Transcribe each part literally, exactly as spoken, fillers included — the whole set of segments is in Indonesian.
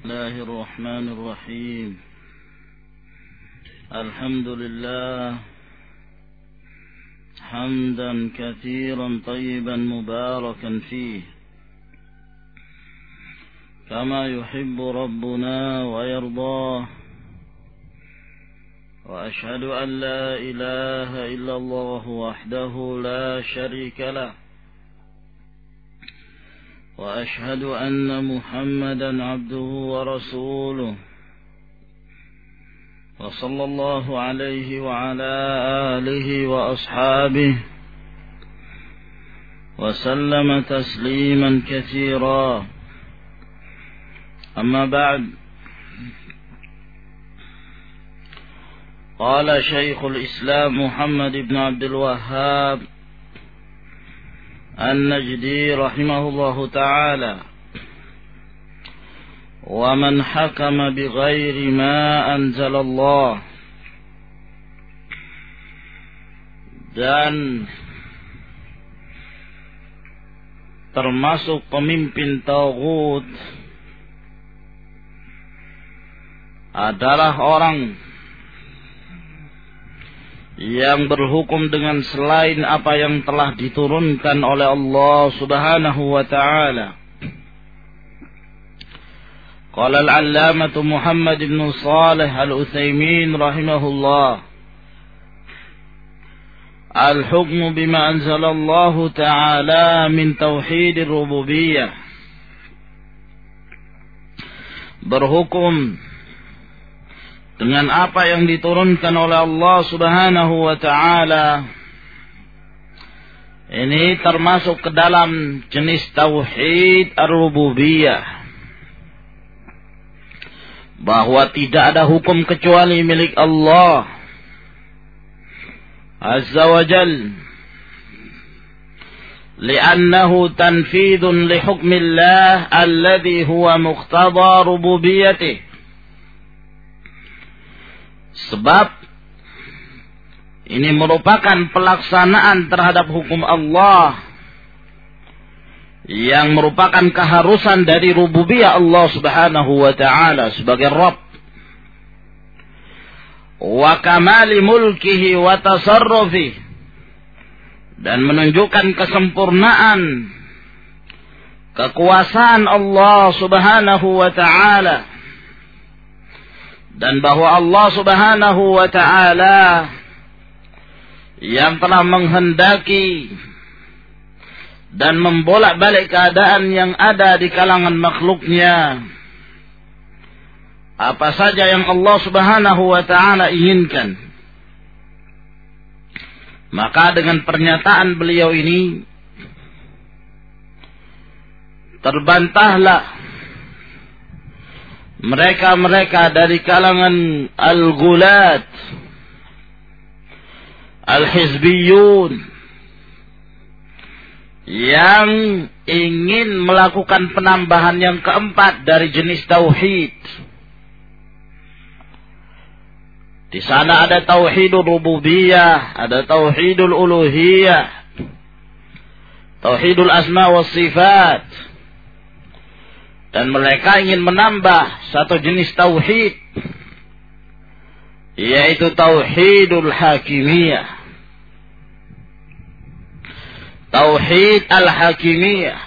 الله الرحمن الرحيم. الحمد لله حمدا كثيرا طيبا مباركا فيه كما يحب ربنا ويرضاه، وأشهد أن لا إله إلا الله وحده لا شريك له، وأشهد أن محمدا عبده ورسوله، وصلى الله عليه وعلى آله وأصحابه وسلم تسليما كثيرا. أما بعد، قال شيخ الإسلام محمد بن عبد الوهاب النجدي رحمه الله تعالى: ومن حكم بغير ما أنزل الله. Dan termasuk pemimpin taghut adalah orang yang berhukum dengan selain apa yang telah diturunkan oleh Allah Subhanahu wa ta'ala. Qala al-allamatu Muhammad ibn Salih al-Utsaimin rahimahullah: al-hukmu bima anzalallahu ta'ala min tauhidir rububiyyah. Berhukum dengan apa yang diturunkan oleh Allah Subhanahu wa ta'ala, ini termasuk ke dalam jenis tauhid ar-rububiyah, bahwa tidak ada hukum kecuali milik Allah Azza wa Jal, li'annahu tanfidun li hukmillah alladhi huwa muqtada rububiyyatih. Sebab ini merupakan pelaksanaan terhadap hukum Allah yang merupakan keharusan dari rububiyah Allah Subhanahu wa ta'ala sebagai Rabb, wa kamali mulkihi wa tasarrufi, dan menunjukkan kesempurnaan kekuasaan Allah Subhanahu wa ta'ala, dan bahwa Allah Subhanahu wa ta'ala yang telah menghendaki dan membolak-balik keadaan yang ada di kalangan makhluknya, apa saja yang Allah Subhanahu wa ta'ala inginkan. Maka dengan pernyataan beliau ini terbantahlah mereka-mereka dari kalangan al-ghulat, al-hizbiyun, yang ingin melakukan penambahan yang keempat dari jenis tauhid. Di sana ada tauhidul rububiyah, ada tauhidul uluhiyah, tauhidul asma was sifat. Dan mereka ingin menambah satu jenis tauhid, yaitu tauhidul hakimiyah, tauhid al-hakimiyah.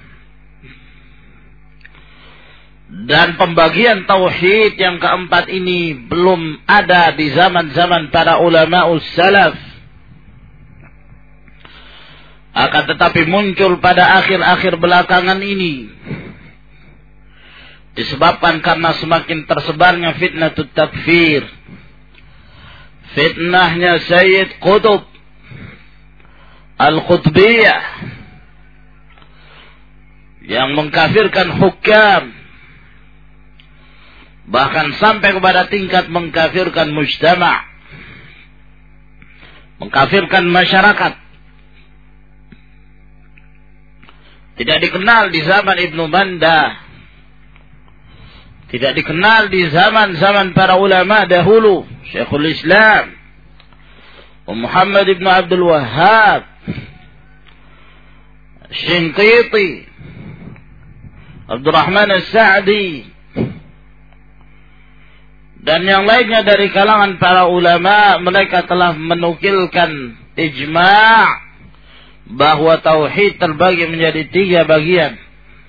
Dan pembagian tauhid yang keempat ini belum ada di zaman-zaman para ulama'us salaf, akan tetapi muncul pada akhir-akhir belakangan ini disebabkan karena semakin tersebarnya fitnatut takfir, fitnahnya Sayyid Qutb Al-Qutbiyah yang mengkafirkan hukam, bahkan sampai kepada tingkat mengkafirkan mujtama', mengkafirkan masyarakat. Tidak dikenal di zaman Ibnu Manda, tidak dikenal di zaman-zaman para ulama dahulu, Syekhul Islam Muhammad ibn Abdul Wahhab, Shinqiti, Abdurrahman As-Sa'di, Dan yang lainnya dari kalangan para ulama, mereka telah menukilkan ijma' bahwa tauhid terbagi menjadi tiga bagian.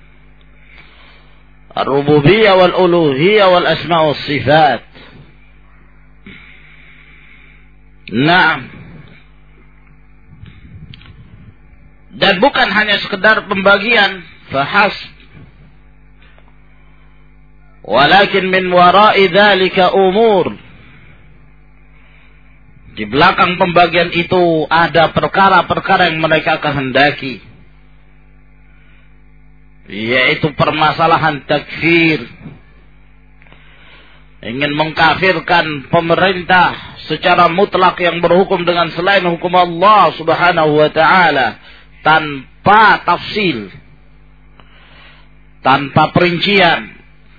Ar-rububiyah wal uluhiyah wal asma' was sifat. Naam. Dan bukan hanya sekedar pembagian fahasb, walakin min wara'i dzalika umur. Di belakang pembagian itu ada perkara-perkara yang mereka kehendaki, yaitu permasalahan takfir, ingin mengkafirkan pemerintah secara mutlak yang berhukum dengan selain hukum Allah Subhanahu wa ta'ala, tanpa tafsil, tanpa perincian.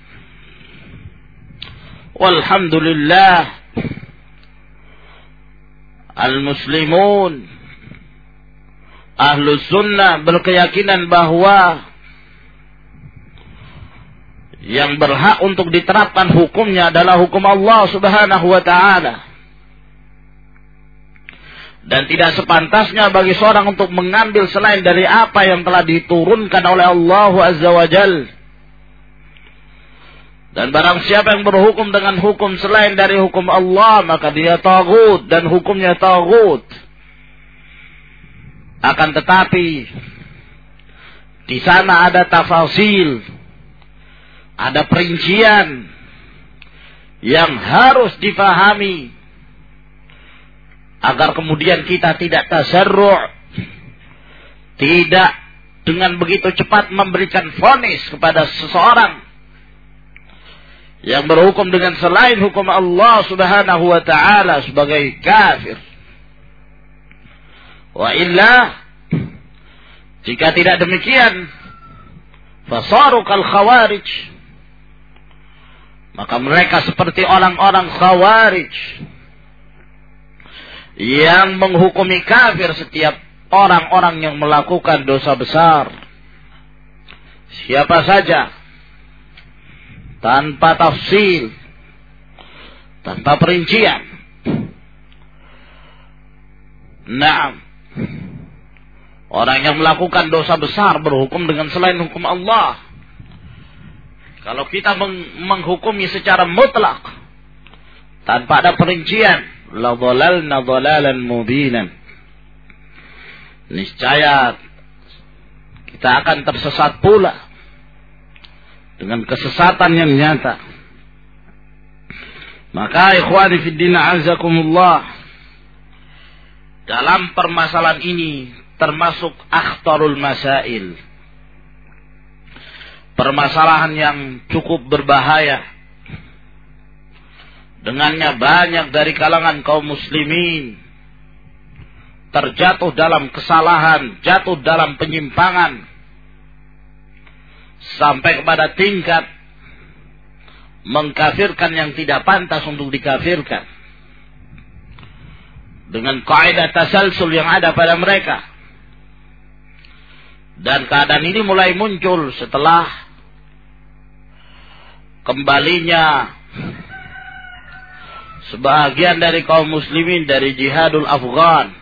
Walhamdulillah, al-muslimun ahlus sunnah berkeyakinan bahwa yang berhak untuk diterapkan hukumnya adalah hukum Allah Subhanahu wa ta'ala. Dan tidak sepantasnya bagi seorang untuk mengambil selain dari apa yang telah diturunkan oleh Allah Azza wa Jal. Dan barang siapa yang berhukum dengan hukum selain dari hukum Allah, maka dia taghut dan hukumnya taghut. Akan tetapi di sana ada tafasil, ada perincian yang harus difahami agar kemudian kita tidak tasarru', tidak dengan begitu cepat memberikan vonis kepada seseorang yang berhukum dengan selain hukum Allah Subhanahu wa ta'ala sebagai kafir. Wa illa, jika tidak demikian, fasaru kal khawarij, maka mereka seperti orang-orang khawarij yang menghukumi kafir setiap orang-orang yang melakukan dosa besar, siapa saja, tanpa tafsil, tanpa perincian. Naam, orang yang melakukan dosa besar berhukum dengan selain hukum Allah. Kalau kita meng- menghukumi secara mutlak tanpa ada perincian, la dhalalna dhalalan mubinan, niscaya kita akan tersesat pula dengan kesesatan yang nyata. Maka ikhwani fid din azakumullah, dalam permasalahan ini termasuk akhtarul masail, permasalahan yang cukup berbahaya. Dengannya banyak dari kalangan kaum muslimin terjatuh dalam kesalahan, jatuh dalam penyimpangan, sampai kepada tingkat mengkafirkan yang tidak pantas untuk dikafirkan dengan kaidah tasalsul yang ada pada mereka. Dan keadaan ini mulai muncul setelah kembalinya sebagian dari kaum muslimin dari jihadul Afghan.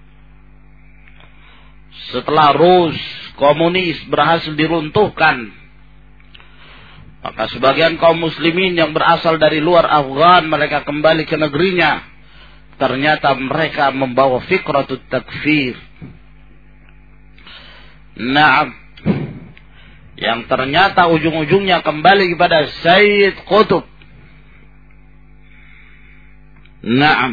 Setelah Rus komunis berhasil diruntuhkan, maka sebagian kaum muslimin yang berasal dari luar Afghan, mereka kembali ke negerinya. Ternyata mereka membawa fikratut takfir. Naam, yang ternyata ujung-ujungnya kembali kepada Sayyid Qutb. Naam.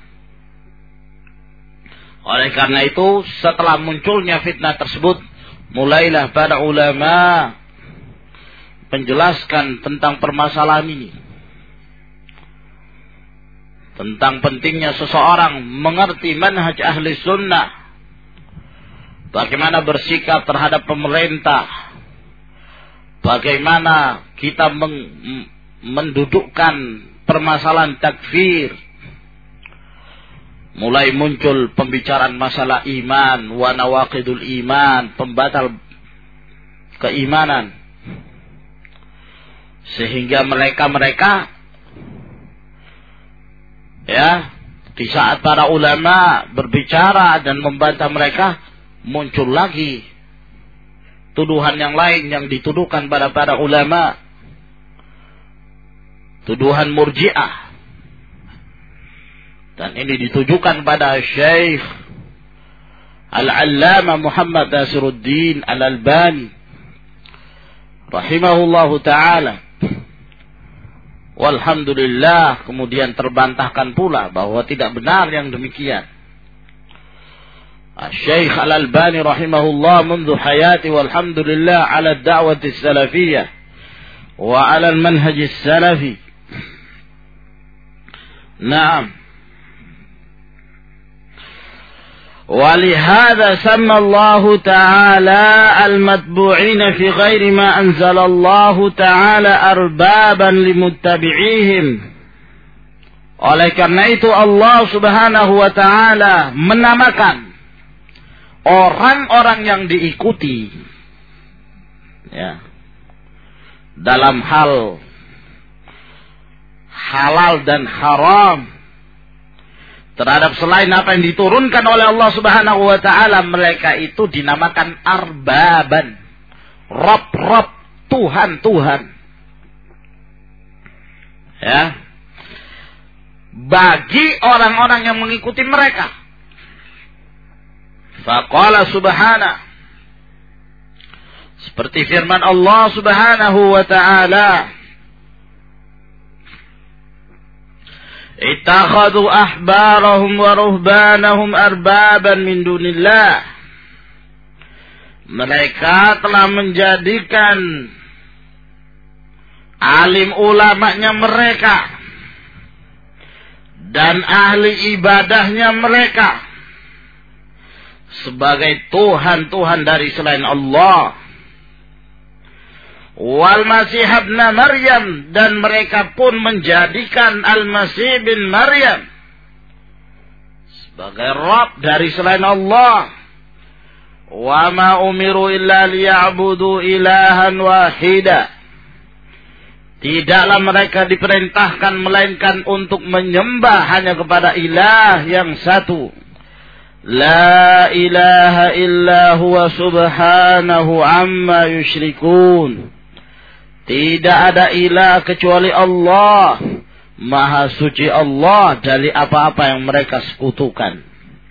Oleh karena itu, setelah munculnya fitnah tersebut, mulailah para ulama menjelaskan tentang permasalahan ini, tentang pentingnya seseorang mengerti manhaj ahli sunnah, bagaimana bersikap terhadap pemerintah, bagaimana kita meng- mendudukkan permasalahan takfir. Mulai muncul pembicaraan masalah iman, wa nawaqidul iman, pembatal keimanan. Sehingga mereka-mereka Ya, di saat para ulama berbicara dan membantah mereka, muncul lagi tuduhan yang lain yang dituduhkan pada para ulama. Tuduhan murji'ah. Dan ini ditujukan pada Syekh Al-Allamah Muhammad Nasiruddin Al-Albani rahimahullahu ta'ala. Walhamdulillah, kemudian terbantahkan pula bahwa tidak benar yang demikian. Syekh Al-Albani rahimahullah منذ hayati walhamdulillah ala da'wati salafiyah wa ala al-manhaj salafi. Naam. ولهذا سمى الله تعالى المتبوعين في غير ما أنزل الله تعالى أربابا لمتبعيهم. Oleh karena itu Allah Subhanahu wa taala menamakan orang-orang yang diikuti, ya, dalam hal halal dan haram terhadap selain apa yang diturunkan oleh Allah Subhanahu wa taala, mereka itu dinamakan arbaban, rob-rob, Tuhan-Tuhan. Ya. Bagi orang-orang yang mengikuti mereka. Faqala subhanahu, seperti firman Allah Subhanahu wa taala, ittakhadhu ahbarahum wa ruhbanahum arbaban min dunillah. Mereka telah menjadikan alim ulamanya mereka dan ahli ibadahnya mereka sebagai Tuhan-Tuhan dari selain Allah. Wal Masih ibn Maryam, dan mereka pun menjadikan Al-Masih bin Maryam sebagai Rabb dari selain Allah. Wa ma umiru illa liya'budu ilahan wahida. Tidaklah mereka diperintahkan melainkan untuk menyembah hanya kepada ilah yang satu. La ilaha illa huwa subhanahu amma yushrikun. Tidak ada ilah kecuali Allah. Maha suci Allah dari apa-apa yang mereka sekutukan.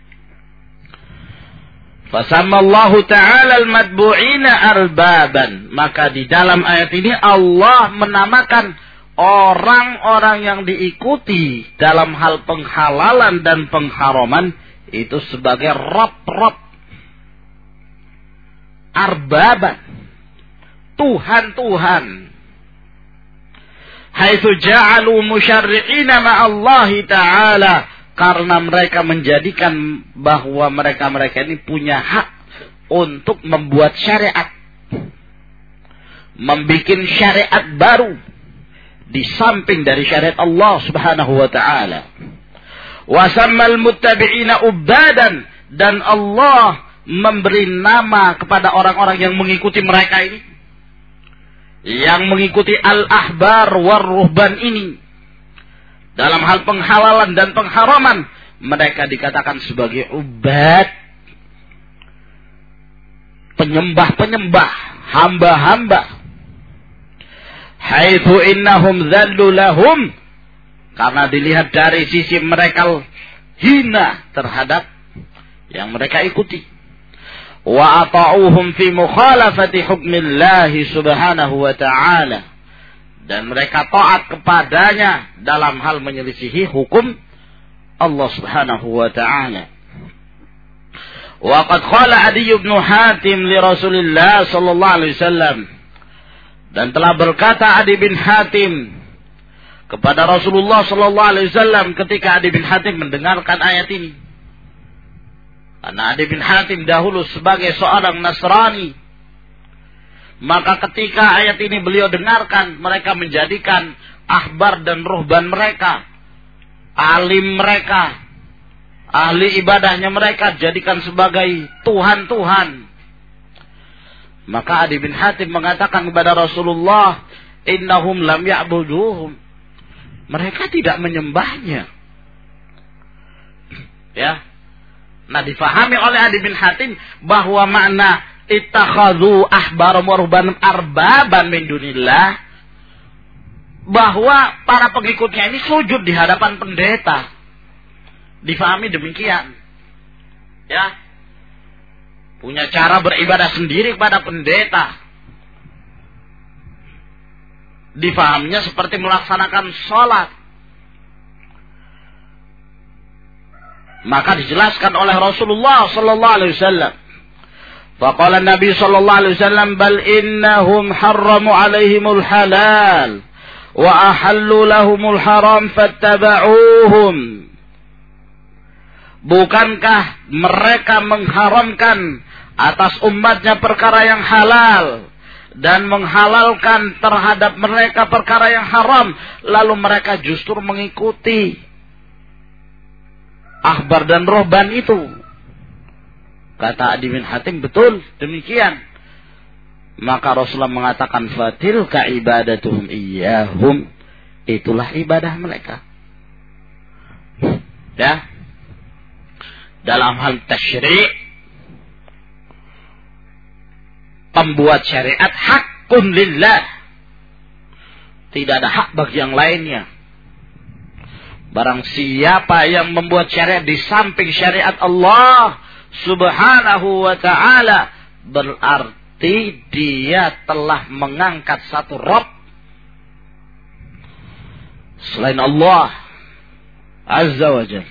Fasammallahu ta'ala al-matbu'ina arbaban. Maka di dalam ayat ini Allah menamakan orang-orang yang diikuti dalam hal penghalalan dan pengharaman itu sebagai Rabb-Rabb. Arbaban. Tuhan-Tuhan. Haitsu ja'alu musyarri'ina ma'allahi ta'ala, karena mereka menjadikan bahwa mereka-mereka ini punya hak untuk membuat syariat, membikin syariat baru di samping dari syariat Allah Subhanahu wa taala. Wa sammal muttabi'ina ubadan, dan Allah memberi nama kepada orang-orang yang mengikuti mereka ini, yang mengikuti al-ahbar war-ruhban ini dalam hal penghalalan dan pengharaman, mereka dikatakan sebagai ubad, penyembah-penyembah, hamba-hamba. Haitsu innahum dzallu lahum, karena dilihat dari sisi mereka hina terhadap yang mereka ikuti. Wa ata'uhum fi mukhalafati hukmillahi subhanahu wa ta'ala, dan mereka taat kepadanya dalam hal menyelisihi hukum Allah Subhanahu wa ta'ala. Wa qad qala Adi bin Hatim li Rasulillah sallallahu alaihi wasallam, dan telah berkata Adi bin Hatim kepada Rasulullah sallallahu alaihi wasallam ketika Adi bin Hatim mendengarkan ayat ini. Karena Adi bin Hatim dahulu sebagai seorang Nasrani, maka ketika ayat ini beliau dengarkan, mereka menjadikan ahbar dan ruhban mereka, alim mereka, ahli ibadahnya mereka, jadikan sebagai Tuhan-Tuhan. Maka Adi bin Hatim mengatakan kepada Rasulullah, innahum lam ya'buduhum, mereka tidak menyembahnya. Ya. Nah, difahami oleh Adi bin Hatim bahwa makna ittakhadhu ahbaram wa ruhbanan arbaban min dunillah, bahwa para pengikutnya ini sujud di hadapan pendeta. Difahami demikian. Ya. Punya cara beribadah sendiri kepada pendeta. Difahaminya seperti melaksanakan sholat. Maka dijelaskan oleh Rasulullah sallallahu alaihi wasallam. Faqala Nabi sallallahu alaihi wasallam, bal innahum harramu alaihimul halal wa ahallu lahumul haram fattaba'uhum. Bukankah mereka mengharamkan atas umatnya perkara yang halal dan menghalalkan terhadap mereka perkara yang haram, lalu mereka justru mengikuti ahbar dan rohban itu? Kata Adi bin Hatim, betul demikian. Maka Rasulullah mengatakan, fatilka ibadatuhum iyyahum, itulah ibadah mereka. Ya. Dalam hal tasyri', pembuat syariat hakun lillah, tidak ada hak bagi yang lainnya. Barang siapa yang membuat syariat di samping syariat Allah subhanahu wa ta'ala, berarti dia telah mengangkat satu Rabb selain Allah azza wa jalla.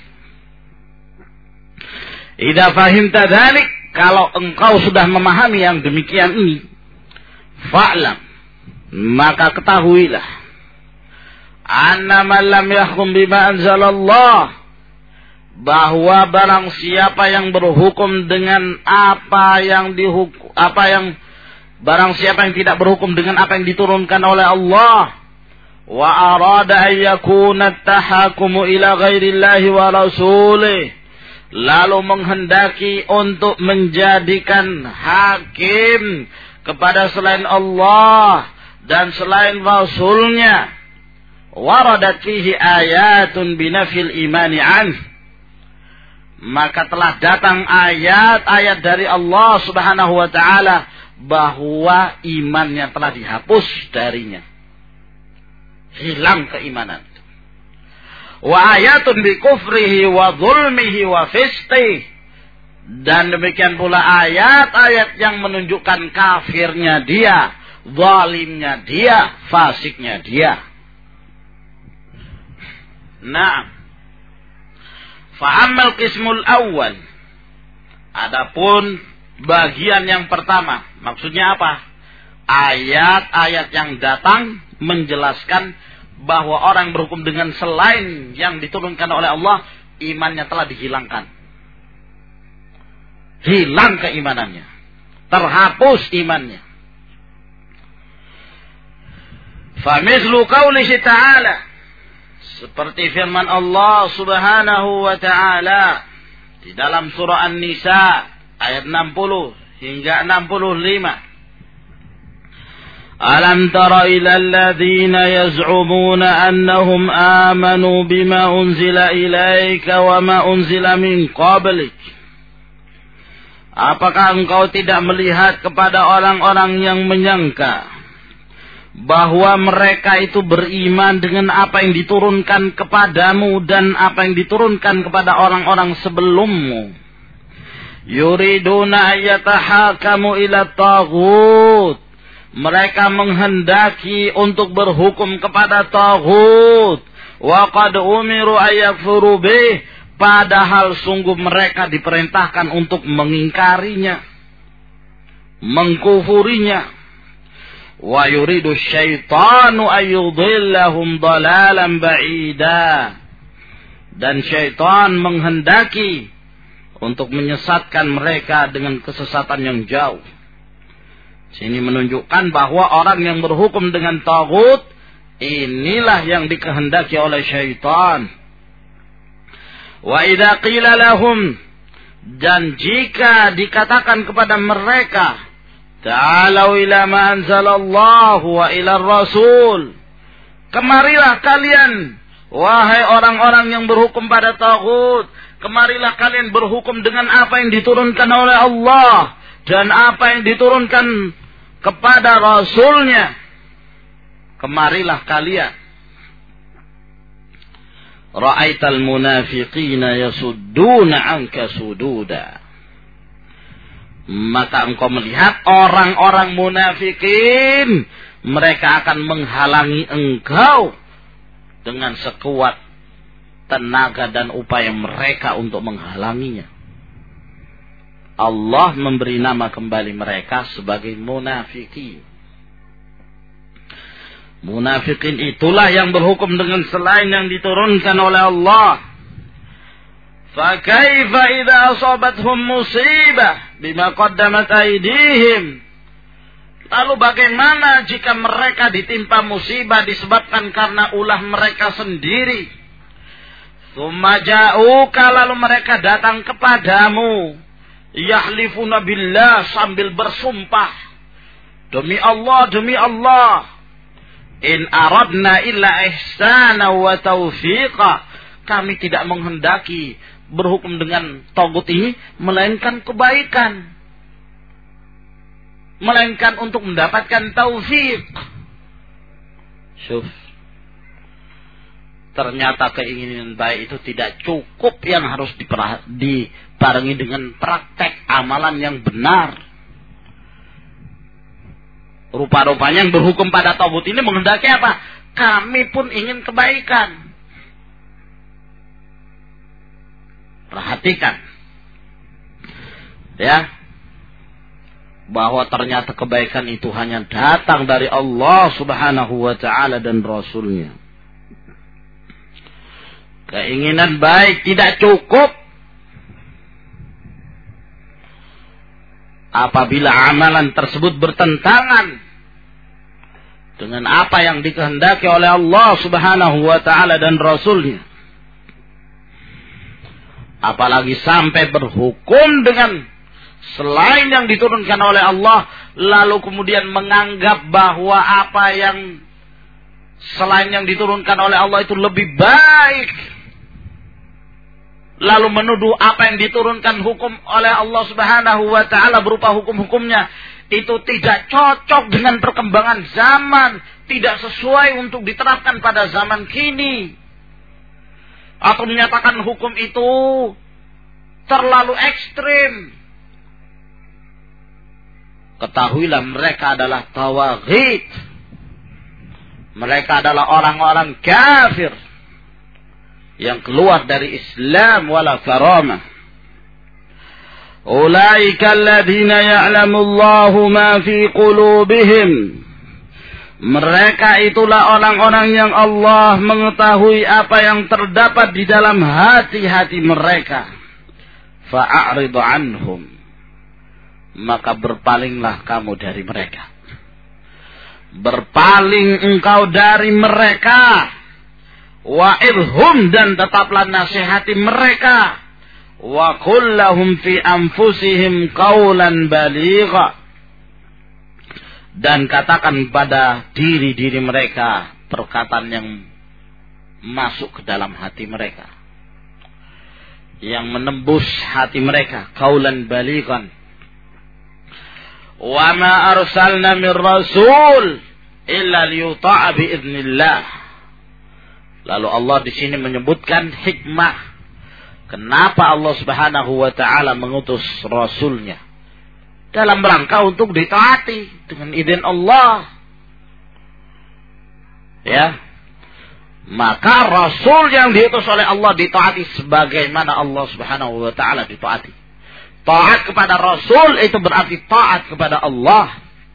Idza fahimta dzalik, kalau engkau sudah memahami yang demikian ini, fa'lam, maka ketahuilah, anna man lam yahkum bima anzalallah, bahwa barang siapa yang berhukum dengan apa yang dihukum, apa yang barang siapa yang tidak berhukum dengan apa yang diturunkan oleh Allah, wa arada an yakuna at-tahakumu ila ghairillahi wa rasulih, lalu menghendaki untuk menjadikan hakim kepada selain Allah dan selain Rasulnya, waradat fihi ayatun binafil imani an, maka telah datang ayat-ayat dari Allah subhanahu wa ta'ala bahwa imannya telah dihapus darinya, hilang keimanan. Wa ayatun bi kufrihi wa zulmihi wa fisqih, dan demikian pula ayat-ayat yang menunjukkan kafirnya dia, zalimnya dia, fasiknya dia. Nah, fa'amal qismul awal, adapun bagian yang pertama, maksudnya apa? Ayat-ayat yang datang menjelaskan bahwa orang berhukum dengan selain yang diturunkan oleh Allah, imannya telah dihilangkan. Hilang keimanannya, terhapus imannya. Famithlu qaulihi ta'ala, seperti firman Allah subhanahu wa ta'ala di dalam surah An-Nisa ayat enam puluh hingga enam puluh lima. Alam tara ila alladhina yaz'umuna annahum amanu bima unzila ilaika wa ma unzila min qablik. Apakah engkau tidak melihat kepada orang-orang yang menyangka bahwa mereka itu beriman dengan apa yang diturunkan kepadamu dan apa yang diturunkan kepada orang-orang sebelummu? Yuriduna ayyatahakamu ila taghut, mereka menghendaki untuk berhukum kepada taghut. Wa qad umiru ayakfuru bih, padahal sungguh mereka diperintahkan untuk mengingkarinya, mengkufurinya. Wa yuridu syaitanu ayyudhillahum dhalalan ba'ida, dan syaitan menghendaki untuk menyesatkan mereka dengan kesesatan yang jauh. Sini menunjukkan bahwa orang yang berhukum dengan taghut, inilah yang dikehendaki oleh syaitan. Wa idza qila lahum, dan jika dikatakan kepada mereka, ta'alau ila ma anzalallahu wa ila rasul, kemarilah kalian Wahai orang-orang yang berhukum pada taghut, kemarilah kalian berhukum dengan apa yang diturunkan oleh Allah dan apa yang diturunkan kepada Rasulnya. Kemarilah kalian. Ra'aital munafiqina yasudduna anka sududa. Maka engkau melihat orang-orang munafikin, mereka akan menghalangi engkau dengan sekuat tenaga dan upaya mereka untuk menghalanginya. Allah memberi nama kembali mereka sebagai munafikin. Munafikin itulah yang berhukum dengan selain yang diturunkan oleh Allah. فَكَيْفَ إِذَا أَصَابَتْهُمْ مُصِيبَةٌ بِمَا قَدَّمَتْ أَيْدِيهِمْ. Lalu bagaimana jika mereka ditimpa musibah disebabkan karena ulah mereka sendiri? Tsumma ja'uka, lalu mereka datang kepadamu, yahlifuna billah, sambil bersumpah, demi Allah, demi Allah, in aradna illa ihsana wa taufiqa, kami tidak menghendaki berhukum dengan tagut ini melainkan kebaikan, melainkan untuk mendapatkan taufik. Syuf, ternyata keinginan baik itu tidak cukup yang harus dibarengi dengan praktek amalan yang benar. Rupa-rupanya yang berhukum pada tagut ini menghendaki apa? Kami pun ingin kebaikan. Perhatikan, ya, bahwa ternyata kebaikan itu hanya datang dari Allah Subhanahu wa ta'ala dan Rasulnya. Keinginan baik tidak cukup apabila amalan tersebut bertentangan dengan apa yang dikehendaki oleh Allah Subhanahu wa ta'ala dan Rasulnya. Apalagi sampai berhukum dengan selain yang diturunkan oleh Allah, lalu kemudian menganggap bahwa apa yang selain yang diturunkan oleh Allah itu lebih baik, lalu menuduh apa yang diturunkan hukum oleh Allah Subhanahu wa ta'ala berupa hukum-hukumnya itu tidak cocok dengan perkembangan zaman, tidak sesuai untuk diterapkan pada zaman kini, atau menyatakan hukum itu terlalu ekstrim. Ketahuilah mereka adalah tawaghit. Mereka adalah orang-orang kafir yang keluar dari Islam wala karamah. Ulaika alladhina ya'lamu Allahu ma fi qulubihim. Mereka itulah orang-orang yang Allah mengetahui apa yang terdapat di dalam hati-hati mereka. Fa'a'rid anhum, maka berpalinglah kamu dari mereka. Berpaling engkau dari mereka. Wa'idhum, dan tetaplah nasihati mereka. Wa qul lahum fi anfusihim qawlan baligha, dan katakan pada diri-diri mereka perkataan yang masuk ke dalam hati mereka, yang menembus hati mereka. Qaulan balighan. Wa ma arsalna min rasul illa liyuta'a biiznillah. Lalu Allah di sini menyebutkan hikmah kenapa Allah Subhanahu wa ta'ala mengutus rasulnya, dalam rangka untuk ditaati dengan izin Allah. Ya, maka Rasul yang diutus oleh Allah ditaati sebagaimana Allah Subhanahu wa ta'ala ditaati. Taat kepada Rasul itu berarti taat kepada Allah.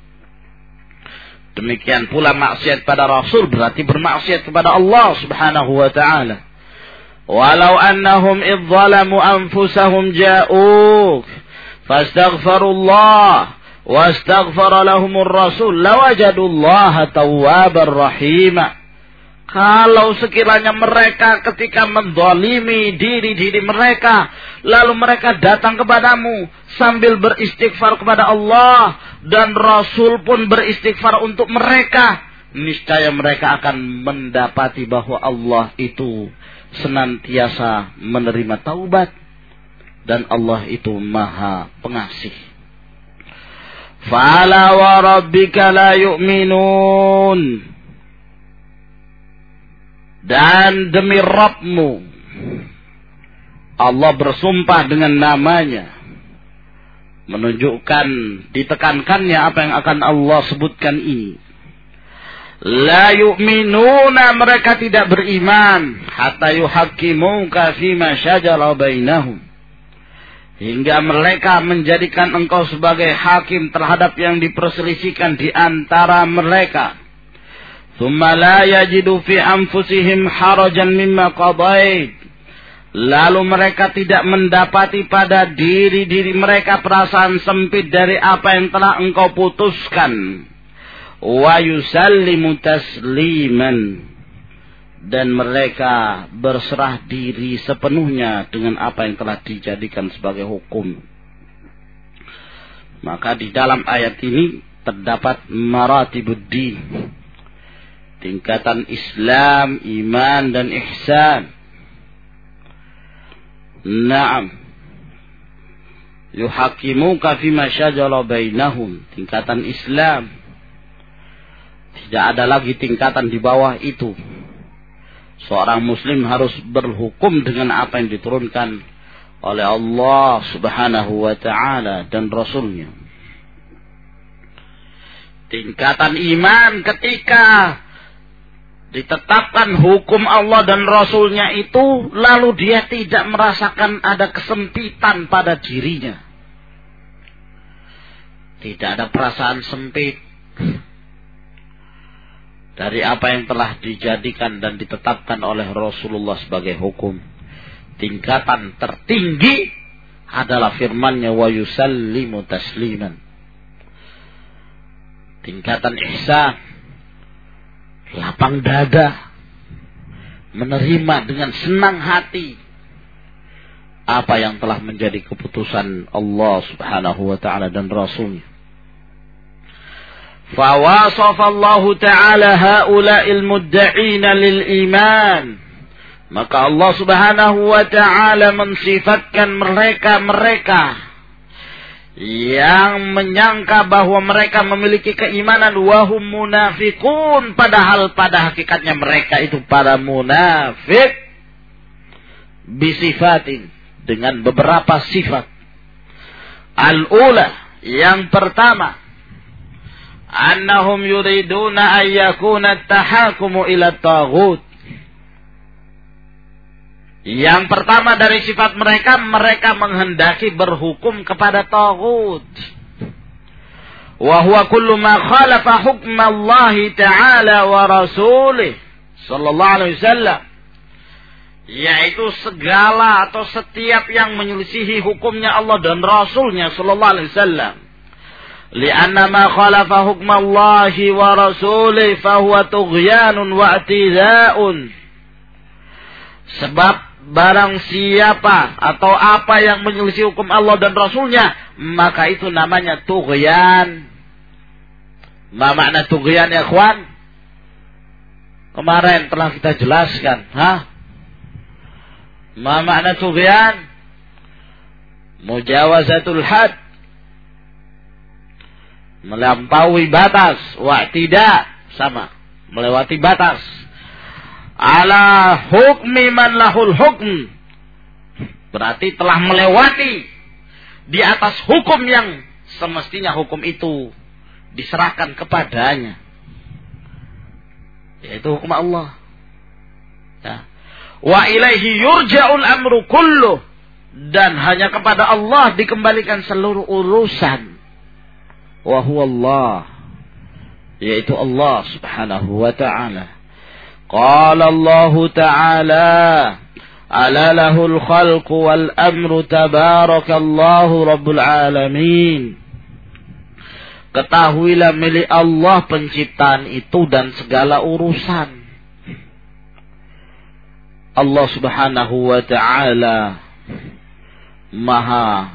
Demikian pula maksiat pada Rasul berarti bermaksiat kepada Allah Subhanahu wa ta'ala. Walau annahum idh zalamu anfusahum ja'uk fastaghfirullah wastaghfara lahumur rasul lawajadullaha tawwabar rahima. Kalau sekiranya mereka ketika menzalimi diri-diri mereka, lalu mereka datang kepadamu sambil beristighfar kepada Allah, dan Rasul pun beristighfar untuk mereka, niscaya mereka akan mendapati bahwa Allah itu senantiasa menerima taubat dan Allah itu Maha Pengasih. Fala wa rabbika la yu'minun, dan demi Rabbmu, Allah bersumpah dengan namanya, menunjukkan ditekankannya apa yang akan Allah sebutkan ini. La yu'minuna, mereka tidak beriman, hatta yuhaqqimuka fima syajara bainahum, hingga mereka menjadikan engkau sebagai hakim terhadap yang diperselisihkan di antara mereka. Tsumma la yajidu fi anfusihim harajan mimma qadait, lalu mereka tidak mendapati pada diri-diri mereka perasaan sempit dari apa yang telah engkau putuskan. Wa yusallimu tasliman, dan mereka berserah diri sepenuhnya dengan apa yang telah dijadikan sebagai hukum. Maka di dalam ayat ini terdapat maratibuddin, tingkatan Islam, iman dan ihsan. Naam. Yuhakimuka fima syajara bainahum, tingkatan Islam. Tidak ada lagi tingkatan di bawah itu. Seorang muslim harus berhukum dengan apa yang diturunkan oleh Allah subhanahu wa ta'ala dan Rasulnya. Tingkatan iman ketika ditetapkan hukum Allah dan Rasulnya itu, lalu dia tidak merasakan ada kesempitan pada dirinya. Tidak ada perasaan sempit dari apa yang telah dijadikan dan ditetapkan oleh Rasulullah sebagai hukum. Tingkatan tertinggi adalah firman-Nya, wa yusallimu tasliman. Tingkatan ihsan, lapang dada, menerima dengan senang hati apa yang telah menjadi keputusan Allah subhanahu wa ta'ala dan Rasulnya. Fawasafallahu ta'ala ha'ula'il mudda'ina lil iman, maka Allah subhanahu wa ta'ala mensifatkan mereka-mereka yang menyangka bahwa mereka memiliki keimanan, wahum munafikun, padahal pada hakikatnya mereka itu para munafik, bisifatin, dengan beberapa sifat. Al-ula, yang pertama, annahum yuriduna an yakuna at-tahakumu ila at-taghut. Yang pertama dari sifat mereka, mereka menghendaki berhukum kepada taghut. Wa huwa kullu ma khalafa hukma Allah ta'ala wa rasulih sallallahu alaihi wasallam, yaitu segala atau setiap yang menyelisihi hukumnya Allah dan Rasulnya sallallahu alaihi wasallam. Lianna ma khalafa hukma Allah wa rasulih fahuwa tughyanun wa i'tida'un. Sebab barang siapa atau apa yang menyelisih hukum Allah dan Rasulnya, maka itu namanya tughyan. Ma makna tughyan ya ikhwan? Kemarin telah kita jelaskan. Hah? Ma makna tughyan? Mujawazatul had, melampaui batas. Wa tidak, sama, melewati batas. Ala hukmi man lahul hukm, berarti telah melewati di atas hukum yang semestinya hukum itu diserahkan kepadanya, yaitu hukum Allah. Ya. Wa ilaihi yurja'ul amru kulluh, dan hanya kepada Allah dikembalikan seluruh urusan. Wa huwa Allah, yaitu Allah subhanahu wa ta'ala. Qala Allah ta'ala, ala lahul khalqu wal amru tabarakallahu rabbul alamin. Ketahuilah milik Allah penciptaan itu dan segala urusan. Allah subhanahu wa ta'ala maha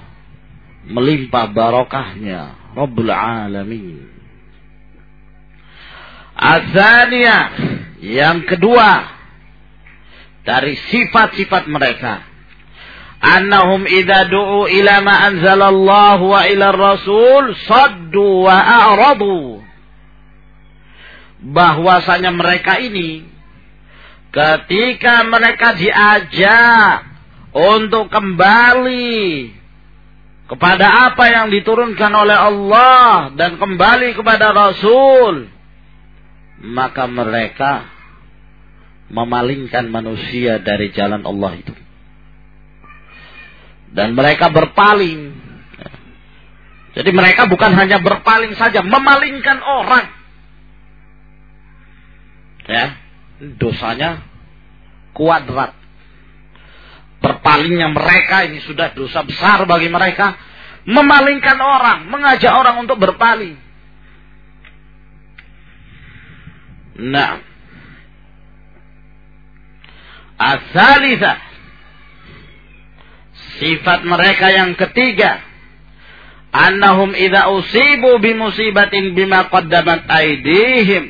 melimpah barokahnya, Rabbul alamin. Ats-tsaniyah, yang kedua dari sifat-sifat mereka, annahum idza du'u ila ma anzalallahu wa ila rasul saddu wa a'radu. Bahwasanya mereka ini ketika mereka diajak untuk kembali kepada apa yang diturunkan oleh Allah dan kembali kepada Rasul, maka mereka memalingkan manusia dari jalan Allah itu. Dan mereka berpaling. Jadi mereka bukan hanya berpaling saja, memalingkan orang. Ya, dosanya kuadrat. Berpalingnya mereka ini sudah dosa besar bagi mereka. Memalingkan orang, mengajak orang untuk berpaling. Nah, ats-tsalitsah, sifat mereka yang ketiga, annahum idza usibu bimusibatin bima qaddamat aydihim.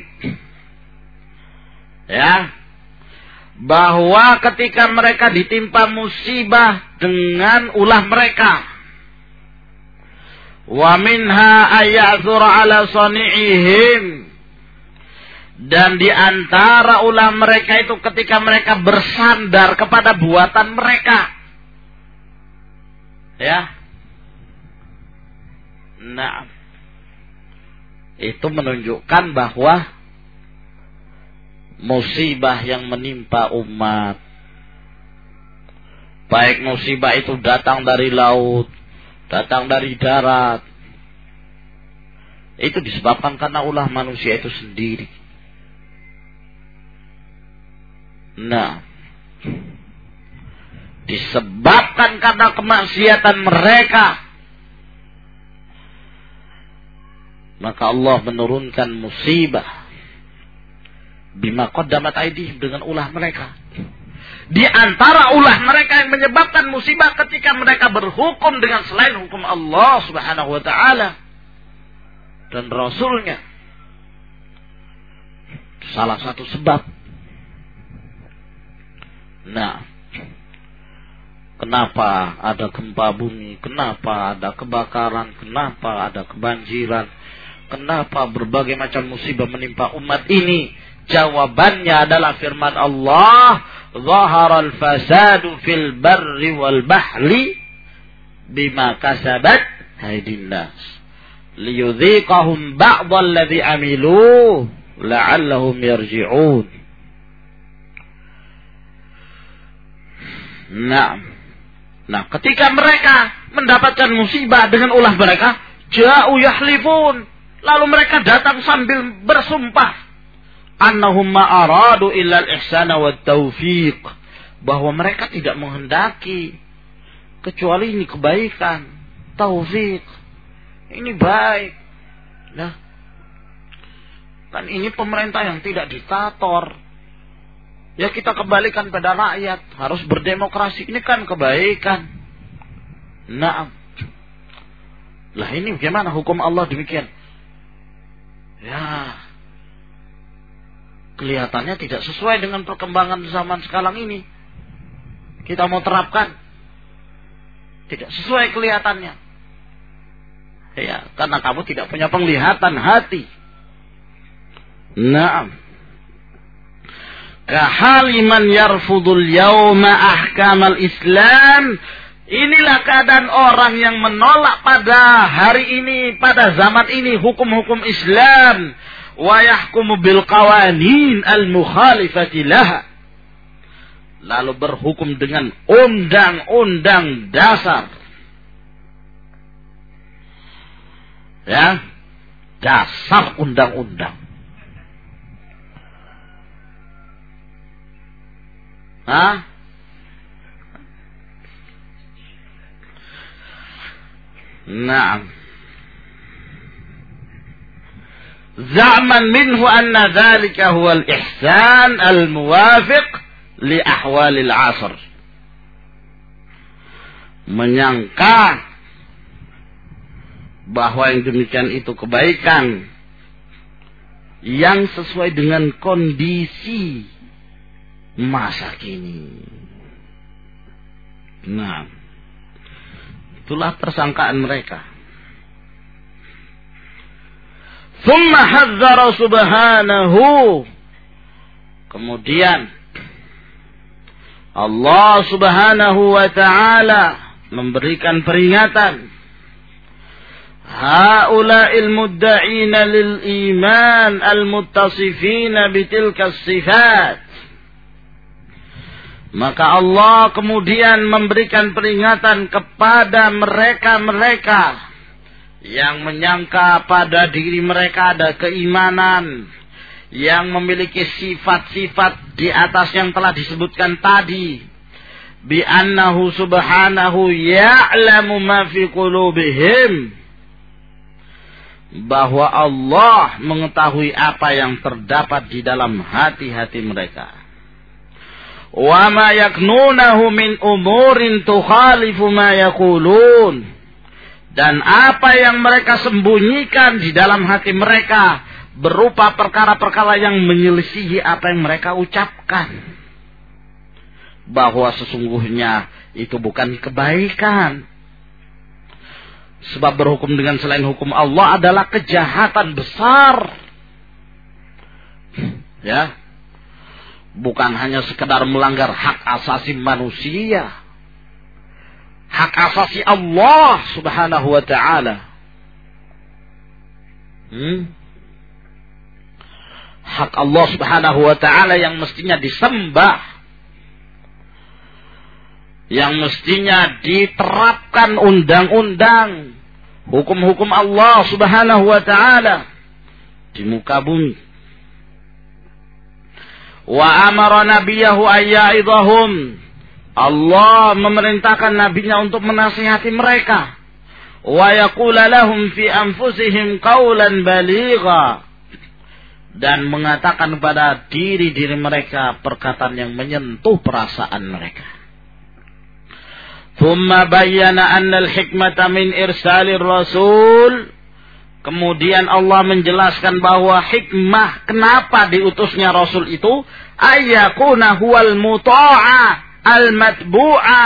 Ya, bahwa ketika mereka ditimpa musibah dengan ulah mereka, wa minha ayathur ala sani'ihim, dan di antara ulah mereka itu ketika mereka bersandar kepada buatan mereka. Ya. Nah, itu menunjukkan bahwa musibah yang menimpa umat, baik musibah itu datang dari laut, datang dari darat, itu disebabkan karena ulah manusia itu sendiri. Nah, disebabkan karena kemaksiatan mereka, maka Allah menurunkan musibah bima qaddamat aydihim, dengan ulah mereka. Di antara ulah mereka yang menyebabkan musibah ketika mereka berhukum dengan selain hukum Allah Subhanahu wa taala dan Rasulnya. Salah satu sebab. Nah, kenapa ada gempa bumi? Kenapa ada kebakaran? Kenapa ada kebanjiran? Kenapa berbagai macam musibah menimpa umat ini? Jawabannya adalah firman Allah, "Zaharal fasadu fil barri wal bahri bima kasabat aydin nas liyudhiqahum ba'dal ladzi amilu la'allahum yarji'un." Nah, nah ketika mereka mendapatkan musibah dengan ulah mereka, ja'u yahlifun, lalu mereka datang sambil bersumpah, annahum ma'aradu illa al-ihsana wa taufiq, bahwa mereka tidak menghendaki kecuali ini kebaikan, taufik, ini baik. Nah, kan ini pemerintah yang tidak diktator. Ya kita kembalikan pada rakyat, harus berdemokrasi, ini kan kebaikan. Nah, lah ini bagaimana hukum Allah demikian? Ya, kelihatannya tidak sesuai dengan perkembangan zaman sekarang ini. Kita mau terapkan, tidak sesuai kelihatannya. Ya, karena kamu tidak punya penglihatan hati. Naam. Kahaliman yarfudul yawma ahkamal Islam. Inilah keadaan orang yang menolak pada hari ini, pada zaman ini hukum-hukum Islam. Wa yahkumu bil qawanin al mukhalifati laha, lalu berhukum dengan undang-undang dasar, ya, dasar undang-undang. Hah? Naam. Za'man minhu anna dhalika huwa al-ihsan al-muwafiq li ahwalil asr. Menyangka bahwa yang demikian itu kebaikan yang sesuai dengan kondisi masa kini. Nah, itulah persangkaan mereka. Thumma hadzara subhanahu. Kemudian Allah subhanahu wa ta'ala memberikan peringatan. Haula'il mudda'ina lil iman al-muttasifina bitilka sifat. Maka Allah kemudian memberikan peringatan kepada mereka-mereka yang menyangka pada diri mereka ada keimanan, yang memiliki sifat-sifat di atas yang telah disebutkan tadi, bi annahu subhanahu ya'lamu ma fi qulubihim, bahwa Allah mengetahui apa yang terdapat di dalam hati-hati mereka. Wa ma yaknunahu min umurin tukhalifu ma yaqulun, dan apa yang mereka sembunyikan di dalam hati mereka berupa perkara-perkara yang menyelisihi apa yang mereka ucapkan, bahwa sesungguhnya itu bukan kebaikan. Sebab berhukum dengan selain hukum Allah adalah kejahatan besar. Ya, bukan hanya sekedar melanggar hak asasi manusia, hak asasi Allah subhanahu wa ta'ala. Hmm? Hak Allah subhanahu wa ta'ala yang mestinya disembah, yang mestinya diterapkan undang-undang, hukum-hukum Allah subhanahu wa ta'ala di muka bumi. Wa amara nabiyahu ayya'idhahum, Allah memerintahkan nabinya untuk menasihati mereka. Wa yaqula lahum fi anfusihim qawlan baligha, dan mengatakan kepada diri-diri mereka perkataan yang menyentuh perasaan mereka. Thumma bayyana anna al-hikmata min irsalir rasul. Kemudian Allah menjelaskan bahwa hikmah kenapa diutusnya Rasul itu ayyakuna huwal muta'a al-matbu'a.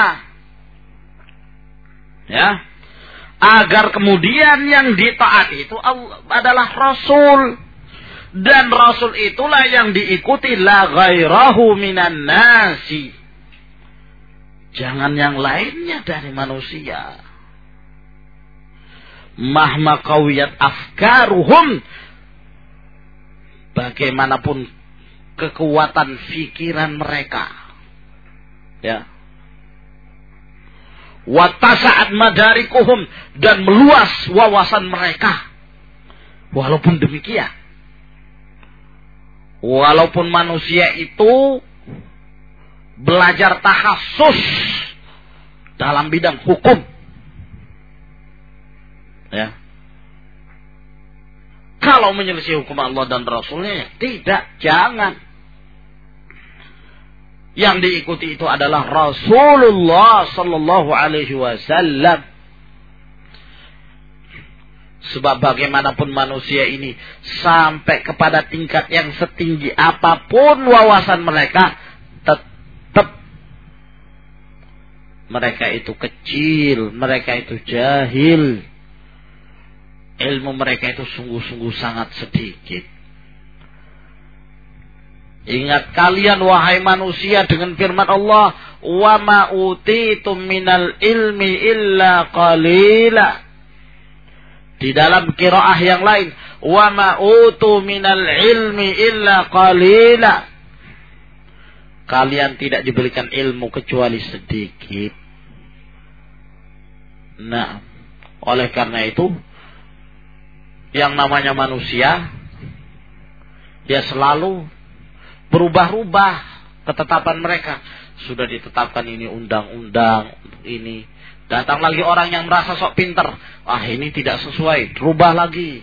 Ya. Agar kemudian yang ditaati itu adalah Rasul. Dan Rasul itulah yang diikuti, la ghairahu minan nasi. Jangan yang lainnya dari manusia. Mahma qawiyat afkaruhum, bagaimanapun kekuatan pikiran mereka, ya, wa tasa'at madarikuhum, dan meluas wawasan mereka. Walaupun demikian, walaupun manusia itu belajar tahassus dalam bidang hukum, ya, kalau menyelisih hukum Allah dan Rasulnya, ya tidak, jangan. Yang diikuti itu adalah Rasulullah sallallahu alaihi wasallam. Sebab bagaimanapun manusia ini sampai kepada tingkat yang setinggi apapun wawasan mereka, tetap mereka itu kecil, mereka itu jahil. Ilmu mereka itu sungguh-sungguh sangat sedikit. Ingat kalian wahai manusia dengan firman Allah, wa ma utitum minal ilmi illa qalila. Di dalam qiraah yang lain, wa ma utu minal ilmi illa qalila. Kalian tidak diberikan ilmu kecuali sedikit. Nah, oleh karena itu, yang namanya manusia, dia selalu berubah-ubah ketetapan mereka. Sudah ditetapkan ini undang-undang, ini. Datang lagi orang yang merasa sok pinter. Ah, ini tidak sesuai, rubah lagi.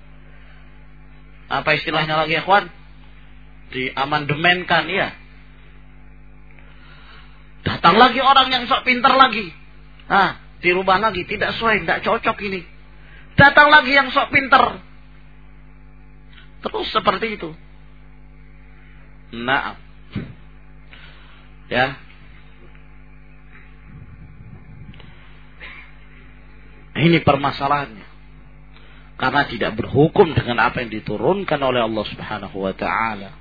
Apa istilahnya lagi, ikhwan? Diamandemenkan, ya. Datang lagi orang yang sok pinter lagi. Ah, dirubah lagi, tidak sesuai, tidak cocok ini. Datang lagi yang sok pinter. Terus seperti itu. Nah, ya. Ini permasalahannya. Karena tidak berhukum dengan apa yang diturunkan oleh Allah Subhanahu wa taala.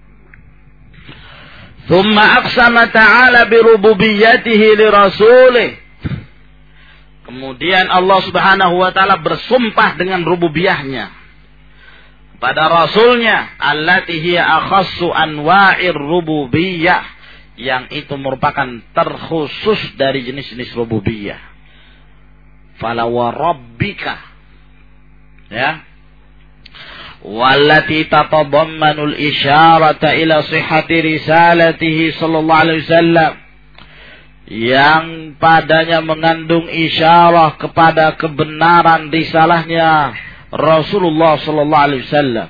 Tsumma aqsama ta'ala bi rububiyyatihi li rasulih. Kemudian Allah Subhanahu wa taala bersumpah dengan rububiyahnya pada rasulnya, allati hiya akhassu anwa'ir rububiyyah, yang itu merupakan terkhusus dari jenis-jenis rububiyah. Fala wa rabbika, ya, wallati tatadammanul isyarata ila sihhati risalatihi sallallahu alaihi wasallam, yang padanya mengandung isyarah kepada kebenaran risalahnya Rasulullah sallallahu alaihi wasallam.